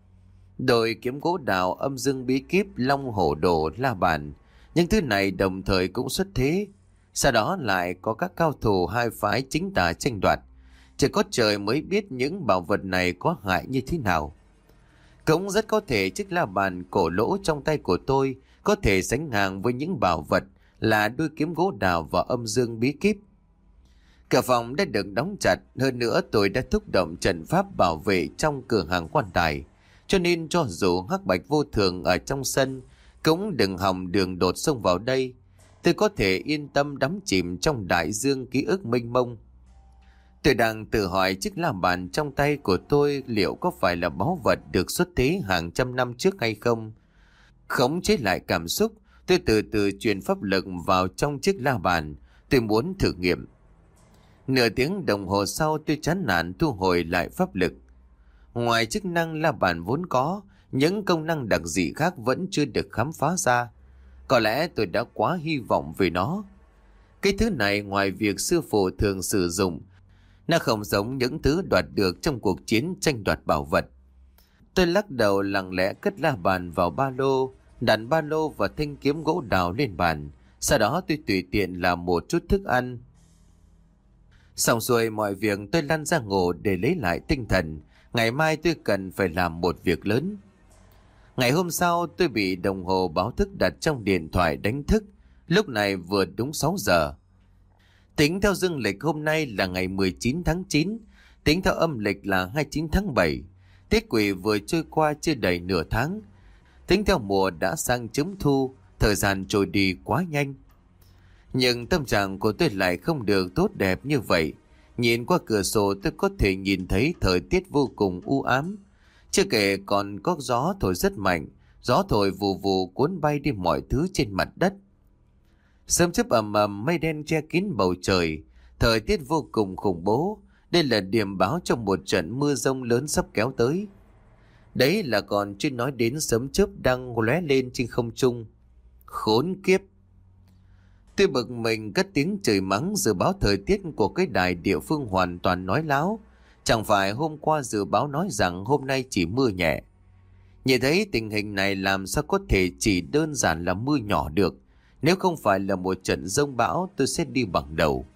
Đội kiếm gỗ đào, âm dương bí kíp, long hổ đồ, la bàn, những thứ này đồng thời cũng xuất thế. Sau đó lại có các cao thủ hai phái chính tà tranh đoạt. Chỉ có trời mới biết những bảo vật này có hại như thế nào. Cũng rất có thể chiếc la bàn cổ lỗ trong tay của tôi có thể sánh ngang với những bảo vật là đôi kiếm gỗ đào và âm dương bí kíp. Cửa phòng đã được đóng chặt, hơn nữa tôi đã thúc động trận pháp bảo vệ trong cửa hàng quan tài, cho nên cho dù hắc bạch vô thường ở trong sân cũng đừng hòng đường đột xông vào đây. Tôi có thể yên tâm đắm chìm trong đại dương ký ức mênh mông. Tôi đang tự hỏi chiếc la bàn trong tay của tôi liệu có phải là báu vật được xuất thế hàng trăm năm trước hay không. Khống chế lại cảm xúc, tôi từ từ truyền pháp lực vào trong chiếc la bàn. Tôi muốn thử nghiệm. Nửa tiếng đồng hồ sau tôi chán nản thu hồi lại pháp lực. Ngoài chức năng la bàn vốn có, những công năng đặc dị khác vẫn chưa được khám phá ra. Có lẽ tôi đã quá hy vọng về nó. Cái thứ này ngoài việc sư phụ thường sử dụng, nó không giống những thứ đoạt được trong cuộc chiến tranh đoạt bảo vật. Tôi lắc đầu lặng lẽ cất la bàn vào ba lô, đặt ba lô và thanh kiếm gỗ đào lên bàn. Sau đó tôi tùy tiện làm một chút thức ăn. Xong xuôi mọi việc tôi lăn ra ngủ để lấy lại tinh thần. Ngày mai tôi cần phải làm một việc lớn. Ngày hôm sau tôi bị đồng hồ báo thức đặt trong điện thoại đánh thức. Lúc này vừa đúng sáu giờ. Tính theo dương lịch hôm nay là ngày mười chín tháng chín. Tính theo âm lịch là hai mươi chín tháng bảy. Tết Quỳ vừa trôi qua chưa đầy nửa tháng. Tính theo mùa đã sang chấm thu. Thời gian trôi đi quá nhanh. Nhưng tâm trạng của tôi lại không được tốt đẹp như vậy. Nhìn qua cửa sổ tôi có thể nhìn thấy thời tiết vô cùng u ám. Chưa kể còn có gió thổi rất mạnh. Gió thổi vù vù cuốn bay đi mọi thứ trên mặt đất. Sớm chớp ầm ầm, mây đen che kín bầu trời. Thời tiết vô cùng khủng bố. Đây là điểm báo trong một trận mưa giông lớn sắp kéo tới. Đấy là còn chưa nói đến sấm chớp đang lóe lên trên không trung. Khốn kiếp! Tôi bực mình cất tiếng chửi mắng. Dự báo thời tiết của cái đài địa phương hoàn toàn nói láo. Chẳng phải hôm qua dự báo nói rằng hôm nay chỉ mưa nhẹ. Nhìn thấy tình hình này làm sao có thể chỉ đơn giản là mưa nhỏ được. Nếu không phải là một trận giông bão tôi sẽ đi bằng đầu.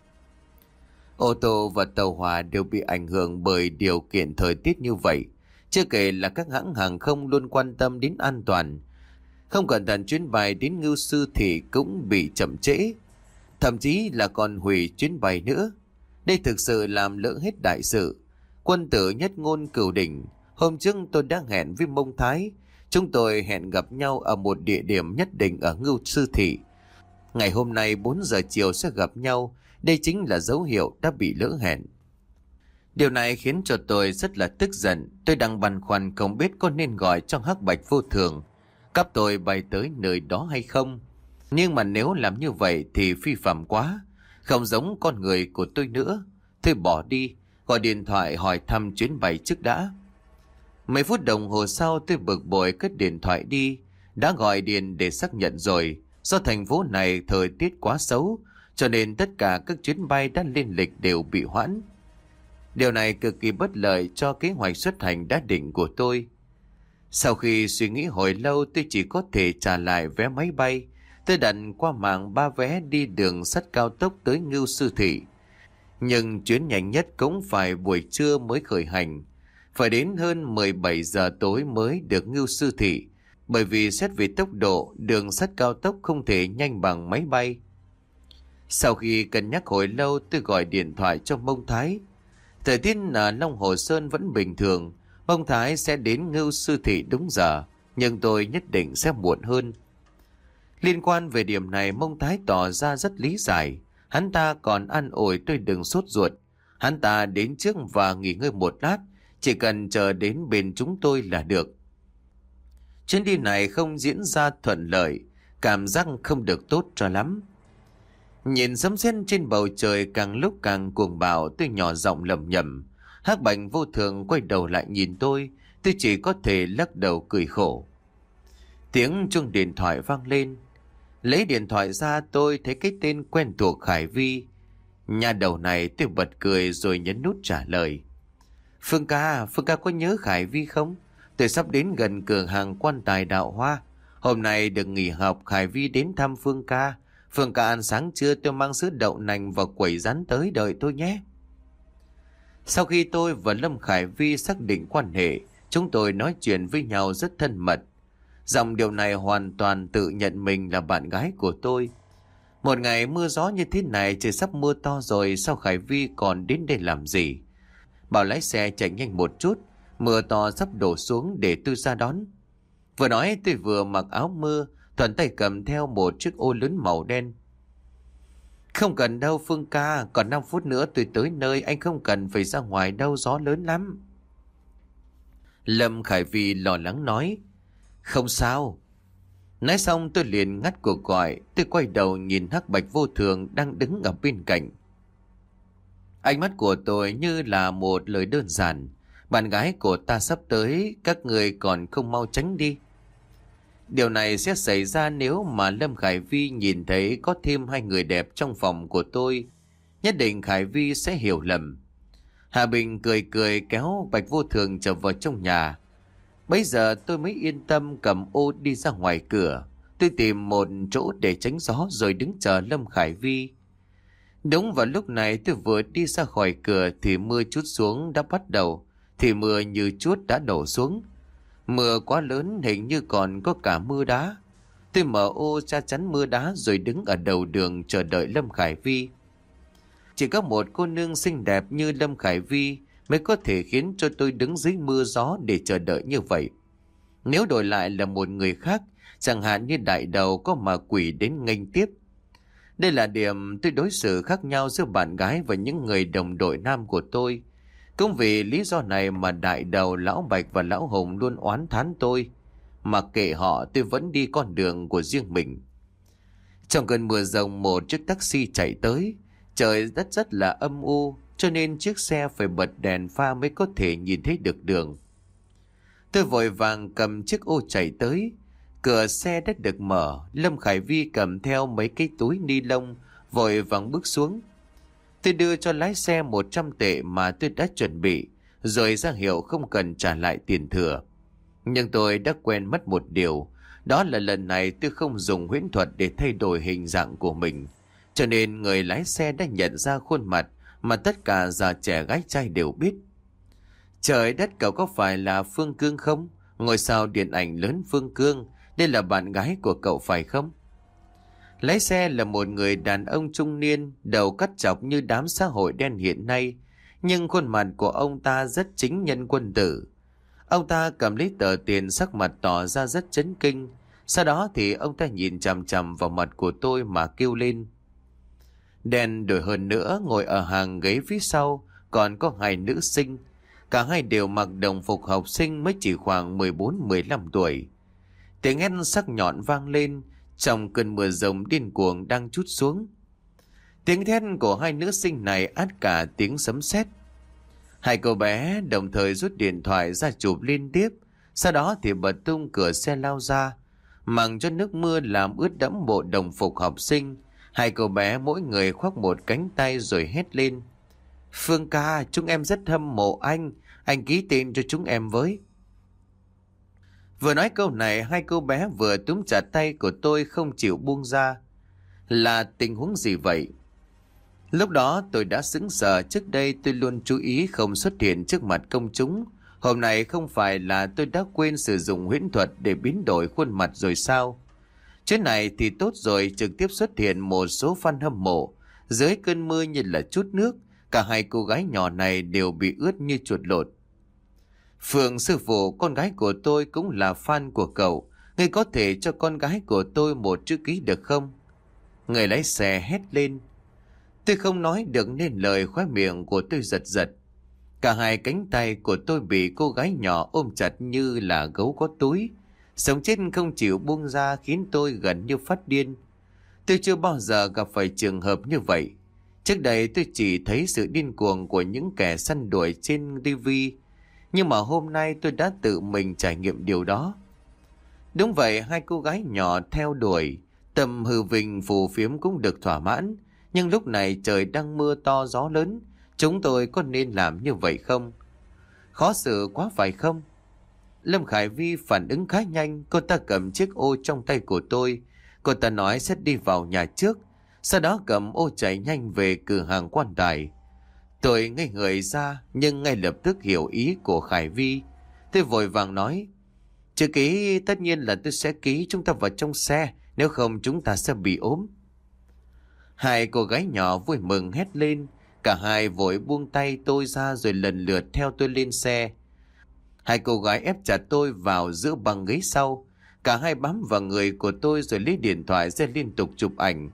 Ô tô và tàu hỏa đều bị ảnh hưởng bởi điều kiện thời tiết như vậy. Chưa kể là các hãng hàng không luôn quan tâm đến an toàn. Không cẩn thận chuyến bay đến Ngưu Sư Thị cũng bị chậm trễ. Thậm chí là còn hủy chuyến bay nữa. Đây thực sự làm lỡ hết đại sự. Quân tử nhất ngôn cửu đỉnh. Hôm trước tôi đã hẹn với Mông Thái. Chúng tôi hẹn gặp nhau ở một địa điểm nhất định ở Ngưu Sư Thị. Ngày hôm nay bốn giờ chiều sẽ gặp nhau. Đây chính là dấu hiệu đã bị lỡ hẹn. Điều này khiến cho tôi rất là tức giận. Tôi đang băn khoăn không biết có nên gọi cho Hắc Bạch Vô Thường cắp tôi bay tới nơi đó hay không. Nhưng mà nếu làm như vậy thì phi phạm quá. Không giống con người của tôi nữa. Thôi bỏ đi. Gọi điện thoại hỏi thăm chuyến bay trước đã. Mấy phút đồng hồ sau tôi bực bội cất điện thoại đi. Đã gọi điện để xác nhận rồi. Do thành phố này thời tiết quá xấu, cho nên tất cả các chuyến bay đã lên lịch đều bị hoãn. Điều này cực kỳ bất lợi cho kế hoạch xuất hành đã định của tôi. Sau khi suy nghĩ hồi lâu tôi chỉ có thể trả lại vé máy bay. Tôi đặt qua mạng ba vé đi đường sắt cao tốc tới Ngưu Sư Thị. Nhưng chuyến nhanh nhất cũng phải buổi trưa mới khởi hành. Phải đến hơn mười bảy giờ tối mới được Ngưu Sư Thị. Bởi vì xét về tốc độ, đường sắt cao tốc không thể nhanh bằng máy bay. Sau khi cân nhắc hồi lâu tôi gọi điện thoại cho Mông Thái. Thời tiết ở Long Hồ Sơn vẫn bình thường. Mông Thái sẽ đến Ngưu Sư Thị đúng giờ. Nhưng tôi nhất định sẽ muộn hơn. Liên quan về điểm này Mông Thái tỏ ra rất lý giải. Hắn ta còn an ủi tôi đừng sốt ruột. Hắn ta đến trước và nghỉ ngơi một lát. Chỉ cần chờ đến bên chúng tôi là được. Chuyến đi này không diễn ra thuận lợi. Cảm giác không được tốt cho lắm. Nhìn sấm sét trên bầu trời càng lúc càng cuồng bạo, tôi nhỏ giọng lẩm nhẩm. Hắc Bạch Vô Thường quay đầu lại nhìn tôi. Tôi chỉ có thể lắc đầu cười khổ. Tiếng chuông điện thoại vang lên. Lấy điện thoại ra tôi thấy cái tên quen thuộc Khải Vi. Nhà đầu này tôi bật cười rồi nhấn nút trả lời. Phương ca, Phương ca có nhớ Khải Vi không? Tôi sắp đến gần cửa hàng Quan Tài Đạo Hoa. Hôm nay được nghỉ học, Khải Vi đến thăm Phương ca. Phương ca ăn sáng trưa, tôi mang sữa đậu nành và quẩy rán tới đợi tôi nhé. Sau khi tôi và Lâm Khải Vi xác định quan hệ, chúng tôi nói chuyện với nhau rất thân mật. Dòng điều này hoàn toàn tự nhận mình là bạn gái của tôi. Một ngày mưa gió như thế này, trời sắp mưa to rồi, sao Khải Vi còn đến đây làm gì? Bảo lái xe chạy nhanh một chút, mưa to sắp đổ xuống để tôi ra đón. Vừa nói tôi vừa mặc áo mưa, thuận tay cầm theo một chiếc ô lớn màu đen. Không cần đâu Phương ca, còn năm phút nữa tôi tới nơi, anh không cần phải ra ngoài đâu, gió lớn lắm. Lâm Khải Vi lo lắng nói. Không sao. Nói xong tôi liền ngắt cuộc gọi. Tôi quay đầu nhìn Hắc Bạch Vô Thường đang đứng ở bên cạnh. Ánh mắt của tôi như là một lời đơn giản. Bạn gái của ta sắp tới, các người còn không mau tránh đi. Điều này sẽ xảy ra nếu mà Lâm Khải Vi nhìn thấy có thêm hai người đẹp trong phòng của tôi. Nhất định Khải Vi sẽ hiểu lầm. Hà Bình cười cười kéo Bạch Vô Thường trở vào trong nhà. Bây giờ tôi mới yên tâm cầm ô đi ra ngoài cửa. Tôi tìm một chỗ để tránh gió rồi đứng chờ Lâm Khải Vi. Đúng vào lúc này tôi vừa đi ra khỏi cửa thì mưa trút xuống đã bắt đầu. Thì mưa như chuốt đã đổ xuống. Mưa quá lớn, hình như còn có cả mưa đá. Tôi mở ô ra chắn mưa đá rồi đứng ở đầu đường chờ đợi Lâm Khải Vi. Chỉ có một cô nương xinh đẹp như Lâm Khải Vi mới có thể khiến cho tôi đứng dưới mưa gió để chờ đợi như vậy. Nếu đổi lại là một người khác, chẳng hạn như đại đầu có mà quỷ đến nghênh tiếp. Đây là điểm tôi đối xử khác nhau giữa bạn gái và những người đồng đội nam của tôi. Cũng vì lý do này mà đại đầu, lão Bạch và lão Hùng luôn oán thán tôi. Mặc kệ họ, tôi vẫn đi con đường của riêng mình. Trong cơn mưa rông, một chiếc taxi chạy tới. Trời đất rất là âm u, cho nên chiếc xe phải bật đèn pha mới có thể nhìn thấy được đường. Tôi vội vàng cầm chiếc ô chạy tới. Cửa xe đã được mở. Lâm Khải Vi cầm theo mấy cái túi ni lông, vội vàng bước xuống. Tôi đưa cho lái xe một trăm tệ mà tôi đã chuẩn bị, rồi ra hiệu không cần trả lại tiền thừa. Nhưng tôi đã quen mất một điều, đó là lần này tôi không dùng huyễn thuật để thay đổi hình dạng của mình. Cho nên người lái xe đã nhận ra khuôn mặt mà tất cả già trẻ gái trai đều biết. Trời đất, cậu có phải là Phương Cương không? Ngôi sao điện ảnh lớn Phương Cương, đây là bạn gái của cậu phải không? Lái xe là một người đàn ông trung niên, đầu cắt chọc như đám xã hội đen hiện nay, nhưng khuôn mặt của ông ta rất chính nhân quân tử. Ông ta cầm lấy tờ tiền, sắc mặt tỏ ra rất chấn kinh. Sau đó thì ông ta nhìn chằm chằm vào mặt của tôi mà kêu lên. Đèn đổi hơn nữa, ngồi ở hàng ghế phía sau còn có hai nữ sinh. Cả hai đều mặc đồng phục học sinh, mới chỉ khoảng mười bốn mười lăm tuổi. Tiếng hét sắc nhọn vang lên trong cơn mưa rông điên cuồng đang trút xuống. Tiếng thét của hai nữ sinh này át cả tiếng sấm sét. Hai cô bé đồng thời rút điện thoại ra chụp liên tiếp, sau đó thì bật tung cửa xe lao ra, mặc cho nước mưa làm ướt đẫm bộ đồng phục học sinh. Hai cô bé mỗi người khoác một cánh tay rồi hét lên. Phương ca, chúng em rất hâm mộ anh, anh ký tên cho chúng em với. Vừa nói câu này, hai cô bé vừa túm chặt tay của tôi không chịu buông ra. Là tình huống gì vậy? Lúc đó tôi đã sững sờ. Trước đây tôi luôn chú ý không xuất hiện trước mặt công chúng. Hôm nay không phải là tôi đã quên sử dụng huyễn thuật để biến đổi khuôn mặt rồi sao? Chuyến này thì tốt rồi, trực tiếp xuất hiện một số fan hâm mộ. Dưới cơn mưa như là chút nước, cả hai cô gái nhỏ này đều bị ướt như chuột lột. Phượng sư phụ, con gái của tôi cũng là fan của cậu. Ngươi có thể cho con gái của tôi một chữ ký được không? Người lái xe hét lên. Tôi không nói được nên lời, khóe miệng của tôi giật giật. Cả hai cánh tay của tôi bị cô gái nhỏ ôm chặt như là gấu có túi. Sống chết không chịu buông ra khiến tôi gần như phát điên. Tôi chưa bao giờ gặp phải trường hợp như vậy. Trước đây tôi chỉ thấy sự điên cuồng của những kẻ săn đuổi trên ti vi. Nhưng mà hôm nay tôi đã tự mình trải nghiệm điều đó. Đúng vậy, hai cô gái nhỏ theo đuổi, tầm hư vinh phù phiếm cũng được thỏa mãn. Nhưng lúc này trời đang mưa to gió lớn, chúng tôi có nên làm như vậy không? Khó xử quá phải không? Lâm Khải Vi phản ứng khá nhanh. Cô ta cầm chiếc ô trong tay của tôi. Cô ta nói sẽ đi vào nhà trước, sau đó cầm ô chạy nhanh về cửa hàng quan tài. Tôi ngây người ra, nhưng ngay lập tức hiểu ý của Khải Vi. Tôi vội vàng nói, chữ ký tất nhiên là tôi sẽ ký chúng ta vào trong xe, nếu không chúng ta sẽ bị ốm. Hai cô gái nhỏ vui mừng hét lên. Cả hai vội buông tay tôi ra rồi lần lượt theo tôi lên xe. Hai cô gái ép chặt tôi vào giữa băng ghế sau. Cả hai bám vào người của tôi rồi lấy điện thoại ra liên tục chụp ảnh.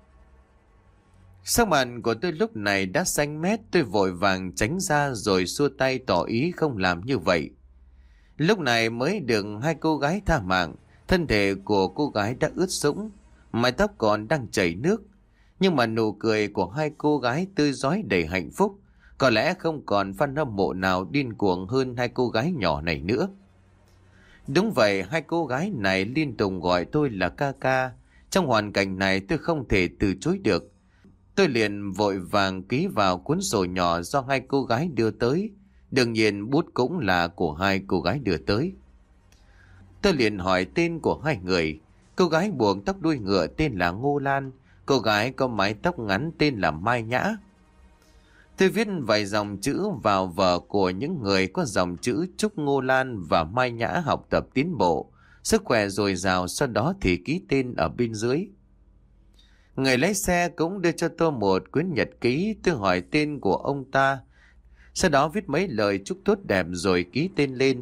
Sắc mặt của tôi lúc này đã xanh mét. Tôi vội vàng tránh ra rồi xua tay tỏ ý không làm như vậy. Lúc này mới được hai cô gái tha mạng. Thân thể của cô gái đã ướt sũng, mái tóc còn đang chảy nước. Nhưng mà nụ cười của hai cô gái tươi rói đầy hạnh phúc. Có lẽ không còn fan hâm mộ nào điên cuồng hơn hai cô gái nhỏ này nữa. Đúng vậy, hai cô gái này liên tục gọi tôi là ca ca. Trong hoàn cảnh này tôi không thể từ chối được. Tôi liền vội vàng ký vào cuốn sổ nhỏ do hai cô gái đưa tới. Đương nhiên bút cũng là của hai cô gái đưa tới. Tôi liền hỏi tên của hai người. Cô gái buộc tóc đuôi ngựa tên là Ngô Lan. Cô gái có mái tóc ngắn tên là Mai Nhã. Tôi viết vài dòng chữ vào vở của những người có dòng chữ chúc Ngô Lan và Mai Nhã học tập tiến bộ, sức khỏe dồi dào, sau đó thì ký tên ở bên dưới. Người lái xe cũng đưa cho tôi một quyển nhật ký, tôi hỏi tên của ông ta, sau đó viết mấy lời chúc tốt đẹp rồi ký tên lên.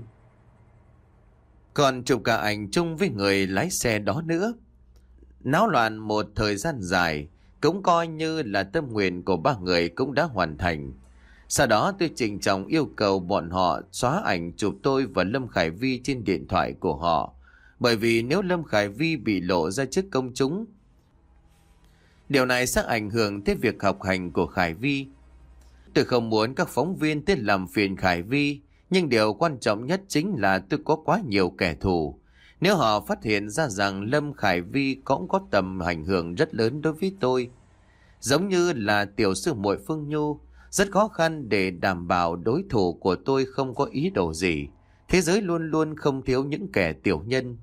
Còn chụp cả ảnh chung với người lái xe đó nữa. Náo loạn một thời gian dài, cũng coi như là tâm nguyện của ba người cũng đã hoàn thành. Sau đó tôi trịnh trọng yêu cầu bọn họ xóa ảnh chụp tôi và Lâm Khải Vi trên điện thoại của họ. Bởi vì nếu Lâm Khải Vi bị lộ ra trước công chúng, điều này sẽ ảnh hưởng tới việc học hành của Khải Vi. Tôi không muốn các phóng viên tới làm phiền Khải Vi, nhưng điều quan trọng nhất chính là tôi có quá nhiều kẻ thù. Nếu họ phát hiện ra rằng Lâm Khải Vi cũng có tầm ảnh hưởng rất lớn đối với tôi, giống như là tiểu sư muội Phương Nhu, rất khó khăn để đảm bảo đối thủ của tôi không có ý đồ gì. Thế giới luôn luôn không thiếu những kẻ tiểu nhân.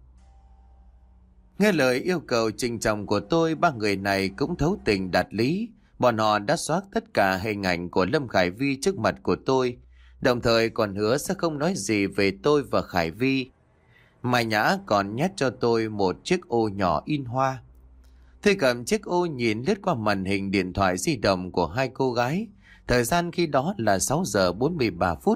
Nghe lời yêu cầu trịnh trọng của tôi, ba người này cũng thấu tình đạt lý. Bọn họ đã xóa tất cả hình ảnh của Lâm Khải Vi trước mặt của tôi, đồng thời còn hứa sẽ không nói gì về tôi và Khải Vi. Mai Nhã còn nhét cho tôi một chiếc ô nhỏ in hoa. Tôi cầm chiếc ô nhìn lướt qua màn hình điện thoại di động của hai cô gái. Thời gian khi đó là sáu giờ bốn mươi ba phút.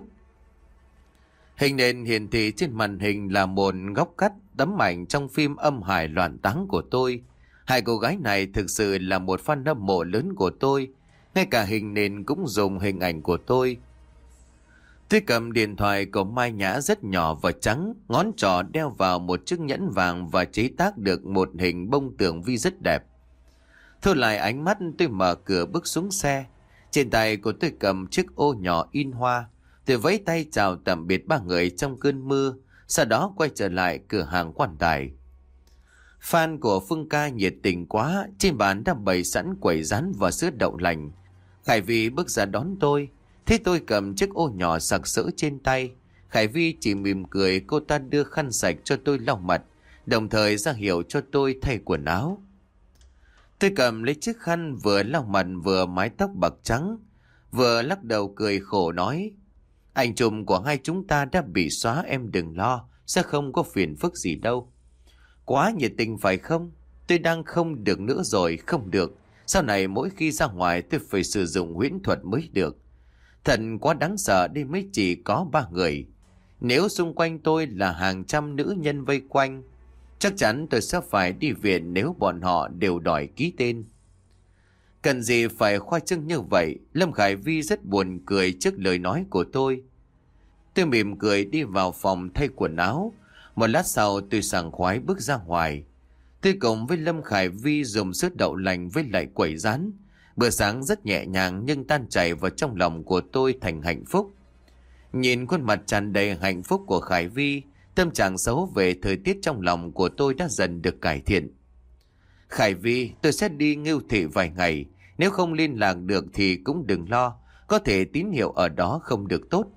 Hình nền hiển thị trên màn hình là một góc cắt tấm ảnh trong phim Âm Hải Loạn Táng của tôi. Hai cô gái này thực sự là một fan hâm mộ lớn của tôi. Ngay cả hình nền cũng dùng hình ảnh của tôi. Tôi cầm điện thoại của Mai Nhã rất nhỏ và trắng, ngón trỏ đeo vào một chiếc nhẫn vàng và chế tác được một hình bông tường vi rất đẹp. Thôi lại ánh mắt, tôi mở cửa bước xuống xe. Trên tay của tôi cầm chiếc ô nhỏ in hoa. Tôi vẫy tay chào tạm biệt ba người trong cơn mưa, sau đó quay trở lại cửa hàng quan tài. Fan của Phương ca nhiệt tình quá, trên bàn đã bày sẵn quẩy rán và sữa đậu lành. Khải Vi bước ra đón tôi. Thế tôi cầm chiếc ô nhỏ sặc sỡ trên tay. Khải Vi chỉ mỉm cười, cô ta đưa khăn sạch cho tôi lau mặt, đồng thời ra hiệu cho tôi thay quần áo. Tôi cầm lấy chiếc khăn vừa lau mặt vừa mái tóc bạc trắng, vừa lắc đầu cười khổ nói: ảnh chùm của hai chúng ta đã bị xóa, em đừng lo, sẽ không có phiền phức gì đâu. Quá nhiệt tình phải không? Tôi đang không được nữa rồi, không được. Sau này mỗi khi ra ngoài tôi phải sử dụng huyễn thuật mới được. Thật quá đáng sợ, đây mới chỉ có ba người. Nếu xung quanh tôi là hàng trăm nữ nhân vây quanh, chắc chắn tôi sẽ phải đi viện nếu bọn họ đều đòi ký tên. Cần gì phải khoa trương như vậy? Lâm Khải Vi rất buồn cười trước lời nói của tôi. Tôi mỉm cười đi vào phòng thay quần áo. Một lát sau tôi sảng khoái bước ra ngoài. Tôi cùng với Lâm Khải Vi dùng sữa đậu lành với lại quẩy rán. Bữa sáng rất nhẹ nhàng nhưng tan chảy vào trong lòng của tôi thành hạnh phúc. Nhìn khuôn mặt tràn đầy hạnh phúc của Khải Vi, tâm trạng xấu về thời tiết trong lòng của tôi đã dần được cải thiện. Khải Vi, tôi sẽ đi Ngưu Thị vài ngày. Nếu không liên lạc được thì cũng đừng lo, có thể tín hiệu ở đó không được tốt.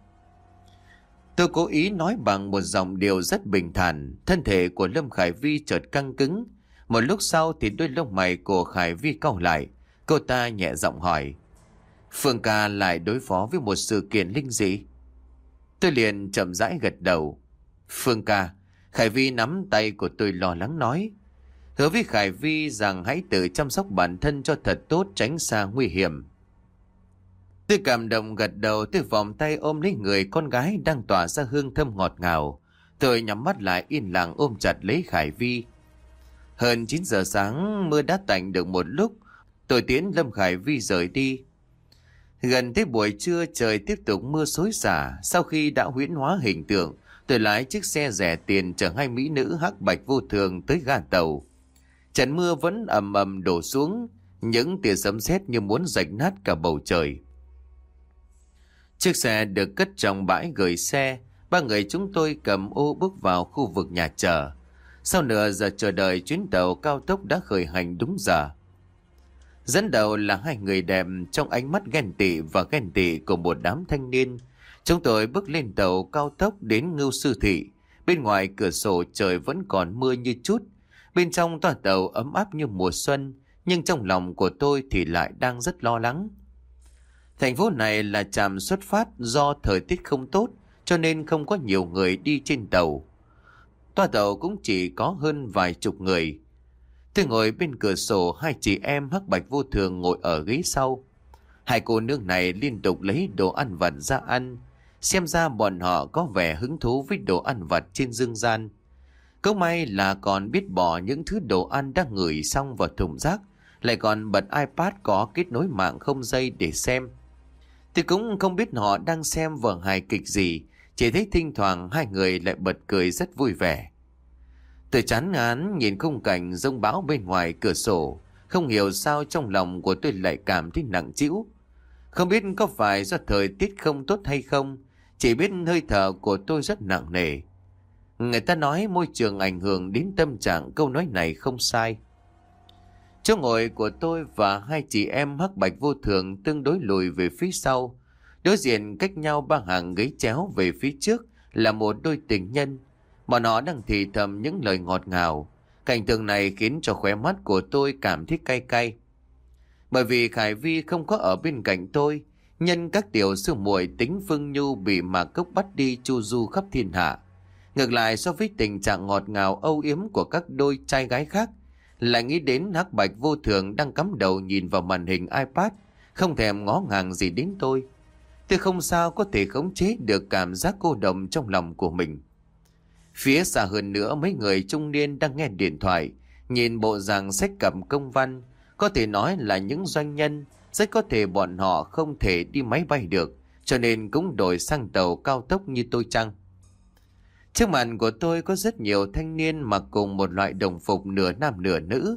Tôi cố ý nói bằng một giọng điệu rất bình thản. Thân thể của Lâm Khải Vi chợt căng cứng. Một lúc sau thì đôi lông mày của Khải Vi cau lại. Cô ta nhẹ giọng hỏi: Phương ca lại đối phó với một sự kiện linh dị? Tôi liền chậm rãi gật đầu. Phương ca. Khải Vi nắm tay của tôi lo lắng nói. Hứa với Khải Vi rằng hãy tự chăm sóc bản thân cho thật tốt, tránh xa nguy hiểm. Tôi cảm động gật đầu. Tôi vòng tay ôm lấy người con gái đang tỏa ra hương thơm ngọt ngào. Tôi nhắm mắt lại yên lặng ôm chặt lấy Khải Vi. Hơn chín giờ sáng, mưa đã tạnh được một lúc. Tôi tiễn Lâm Khải Vi rời đi. Gần tới buổi trưa, trời tiếp tục mưa xối xả. Sau khi đã huyễn hóa hình tượng, Tôi lái chiếc xe rẻ tiền chở hai mỹ nữ hắc bạch vô thường tới ga tàu. Trận mưa vẫn ầm ầm đổ xuống, những tia sấm sét như muốn rạch nát cả bầu trời. Chiếc xe được cất trong bãi gửi xe, ba người chúng tôi cầm ô bước vào khu vực nhà chờ. Sau nửa giờ chờ đợi, chuyến tàu cao tốc đã khởi hành đúng giờ. Dẫn đầu là hai người đẹp trong ánh mắt ghen tị và ghen tị của một đám thanh niên. Chúng tôi bước lên tàu cao tốc đến Ngưu Sư Thị. Bên ngoài cửa sổ trời vẫn còn mưa như chút. Bên trong toa tàu ấm áp như mùa xuân, nhưng trong lòng của tôi thì lại đang rất lo lắng. Thành phố này là trạm xuất phát, do thời tiết không tốt cho nên không có nhiều người đi trên tàu. Toa tàu cũng chỉ có hơn vài chục người. Tôi ngồi bên cửa sổ, hai chị em hắc bạch vô thường ngồi ở ghế sau. Hai cô nương này liên tục lấy đồ ăn vặt ra ăn. Xem ra bọn họ có vẻ hứng thú với đồ ăn vặt trên dương gian. Câu may là còn biết bỏ những thứ đồ ăn đã ngửi xong vào thùng rác, lại còn bật iPad có kết nối mạng không dây để xem. Tôi cũng không biết họ đang xem vở hài kịch gì, chỉ thấy thỉnh thoảng hai người lại bật cười rất vui vẻ. Tôi chán ngán nhìn khung cảnh giông bão bên ngoài cửa sổ, không hiểu sao trong lòng của tôi lại cảm thấy nặng trĩu. Không biết có phải do thời tiết không tốt hay không, chỉ biết hơi thở của tôi rất nặng nề. Người ta nói môi trường ảnh hưởng đến tâm trạng, câu nói này không sai. Chỗ ngồi của tôi và hai chị em hắc bạch vô thường tương đối lùi về phía sau. Đối diện cách nhau ba hàng ghế chéo về phía trước là một đôi tình nhân. Bọn họ đang thì thầm những lời ngọt ngào. Cảnh tượng này khiến cho khóe mắt của tôi cảm thấy cay cay. Bởi vì Khải Vi không có ở bên cạnh tôi, nhân các tiểu sư muội tính Phương Nhu bị Mạc Cốc bắt đi chu du khắp thiên hạ. Ngược lại, so với tình trạng ngọt ngào âu yếm của các đôi trai gái khác, lại nghĩ đến hắc bạch vô thường đang cắm đầu nhìn vào màn hình iPad, không thèm ngó ngàng gì đến tôi. Tôi không sao có thể khống chế được cảm giác cô độc trong lòng của mình. Phía xa hơn nữa, mấy người trung niên đang nghe điện thoại, nhìn bộ dạng xách cầm công văn, có thể nói là những doanh nhân, rất có thể bọn họ không thể đi máy bay được, cho nên cũng đổi sang tàu cao tốc như tôi chăng. Trước mặt của tôi có rất nhiều thanh niên mặc cùng một loại đồng phục nửa nam nửa nữ.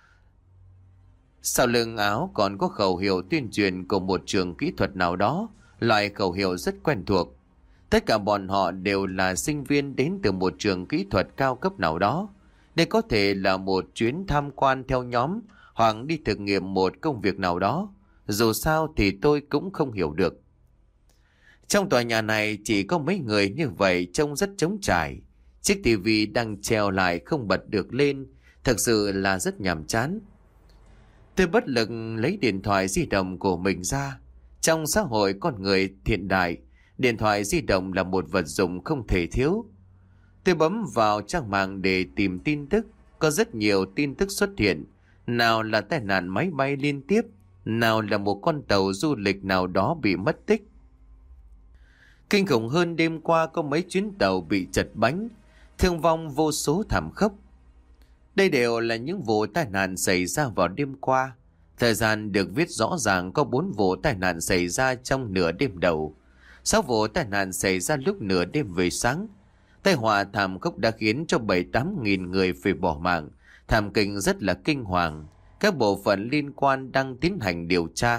Sau lưng áo còn có khẩu hiệu tuyên truyền của một trường kỹ thuật nào đó, loại khẩu hiệu rất quen thuộc. Tất cả bọn họ đều là sinh viên đến từ một trường kỹ thuật cao cấp nào đó. Đây có thể là một chuyến tham quan theo nhóm hoặc đi thực nghiệm một công việc nào đó. Dù sao thì tôi cũng không hiểu được. Trong tòa nhà này chỉ có mấy người như vậy, trông rất trống trải. Chiếc tivi đang treo lại không bật được lên, thật sự là rất nhàm chán. Tôi bất lực lấy điện thoại di động của mình ra. Trong xã hội con người hiện đại, điện thoại di động là một vật dụng không thể thiếu. Tôi bấm vào trang mạng để tìm tin tức. Có rất nhiều tin tức xuất hiện. Nào là tai nạn máy bay liên tiếp, nào là một con tàu du lịch nào đó bị mất tích. Kinh khủng hơn, đêm qua có mấy chuyến tàu bị chật bánh, thương vong vô số thảm khốc. Đây đều là những vụ tai nạn xảy ra vào đêm qua. Thời gian được viết rõ ràng, có bốn vụ tai nạn xảy ra trong nửa đêm đầu, sáu vụ tai nạn xảy ra lúc nửa đêm về sáng. Tai họa thảm khốc đã khiến cho bảy tám nghìn người phải bỏ mạng, thảm kịch rất là kinh hoàng. Các bộ phận liên quan đang tiến hành điều tra.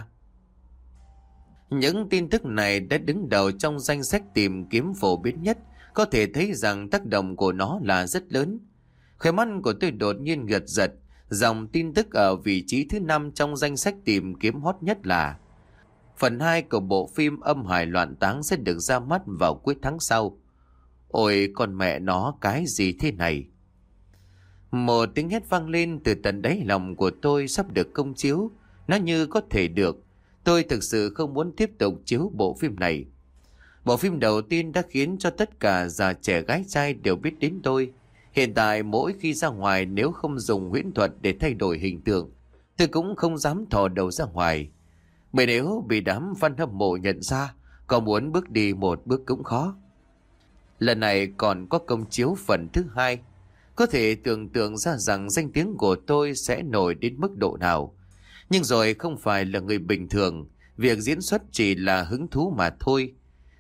Những tin tức này đã đứng đầu trong danh sách tìm kiếm phổ biến nhất, có thể thấy rằng tác động của nó là rất lớn. Khóe mắt của tôi đột nhiên giật giật, dòng tin tức ở vị trí thứ năm trong danh sách tìm kiếm hot nhất là phần hai của bộ phim Âm Hài Loạn Táng sẽ được ra mắt vào cuối tháng sau. Ôi con mẹ nó, cái gì thế này? Một tiếng hét vang lên từ tận đáy lòng của tôi, sắp được công chiếu. Nó như có thể được. Tôi thực sự không muốn tiếp tục chiếu bộ phim này. Bộ phim đầu tiên đã khiến cho tất cả già trẻ gái trai đều biết đến tôi. Hiện tại mỗi khi ra ngoài, nếu không dùng huyễn thuật để thay đổi hình tượng, tôi cũng không dám thò đầu ra ngoài. Bởi nếu bị đám fan hâm mộ nhận ra, có muốn bước đi một bước cũng khó. Lần này còn có công chiếu phần thứ hai. Có thể tưởng tượng ra rằng danh tiếng của tôi sẽ nổi đến mức độ nào. Nhưng rồi không phải là người bình thường, việc diễn xuất chỉ là hứng thú mà thôi.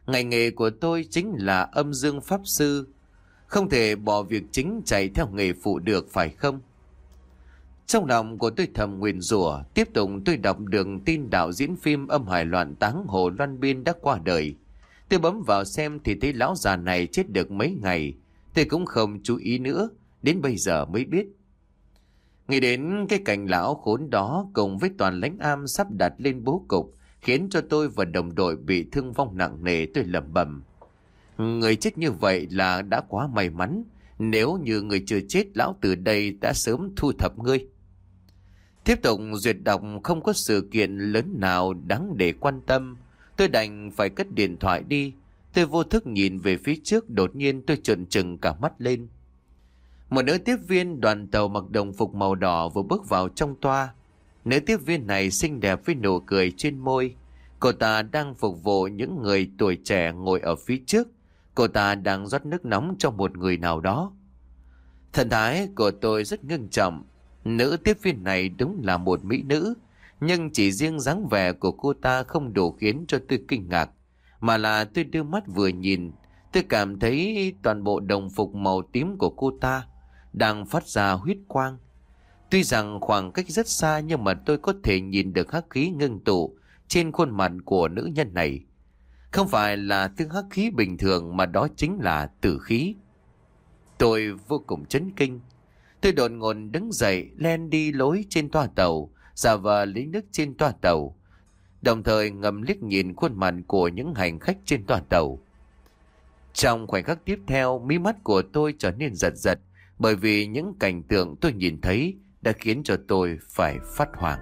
Ngành nghề của tôi chính là âm dương pháp sư. Không thể bỏ việc chính chạy theo nghề phụ được phải không? Trong lòng của tôi thầm nguyền rủa. Tiếp tục tôi đọc được tin đạo diễn phim Âm Hải Loạn Táng Hồ Loan Biên đã qua đời. Tôi bấm vào xem thì thấy lão già này chết được mấy ngày. Tôi cũng không chú ý nữa, đến bây giờ mới biết. Nghĩ đến cái cảnh lão khốn đó cùng với toàn lãnh am sắp đặt lên bố cục, khiến cho tôi và đồng đội bị thương vong nặng nề. Tôi lẩm bẩm, người chết như vậy là đã quá may mắn. Nếu như người chưa chết, lão từ đây đã sớm thu thập ngươi. Tiếp tục duyệt đọc, không có sự kiện lớn nào đáng để quan tâm. Tôi đành phải cất điện thoại đi. Tôi vô thức nhìn về phía trước, đột nhiên tôi trợn trừng cả mắt lên. Một nữ tiếp viên đoàn tàu mặc đồng phục màu đỏ vừa bước vào trong toa. Nữ tiếp viên này xinh đẹp với nụ cười trên môi. Cô ta đang phục vụ những người tuổi trẻ ngồi ở phía trước. Cô ta đang rót nước nóng cho một người nào đó. Thần thái của tôi rất ngưng trọng. Nữ tiếp viên này đúng là một mỹ nữ, nhưng chỉ riêng dáng vẻ của cô ta không đủ khiến cho tôi kinh ngạc, mà là tôi đưa mắt vừa nhìn, tôi cảm thấy toàn bộ đồng phục màu tím của cô ta đang phát ra huyết quang. Tuy rằng khoảng cách rất xa nhưng mà tôi có thể nhìn được hắc khí ngưng tụ trên khuôn mặt của nữ nhân này. Không phải là thứ hắc khí bình thường mà đó chính là tử khí. Tôi vô cùng chấn kinh. Tôi đột ngột đứng dậy, len đi lối trên toa tàu, giả vờ lấy nước trên toa tàu, đồng thời ngầm liếc nhìn khuôn mặt của những hành khách trên toa tàu. Trong khoảnh khắc tiếp theo, mí mắt của tôi trở nên giật giật, bởi vì những cảnh tượng tôi nhìn thấy đã khiến cho tôi phải phát hoảng.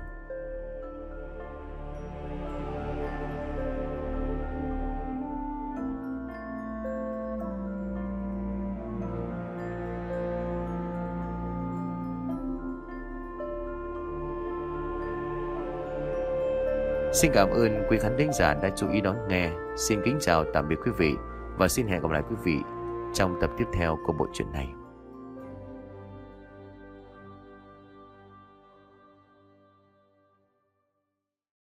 Xin cảm ơn quý khán thính giả đã chú ý đón nghe. Xin kính chào tạm biệt quý vị và xin hẹn gặp lại quý vị trong tập tiếp theo của bộ truyện này.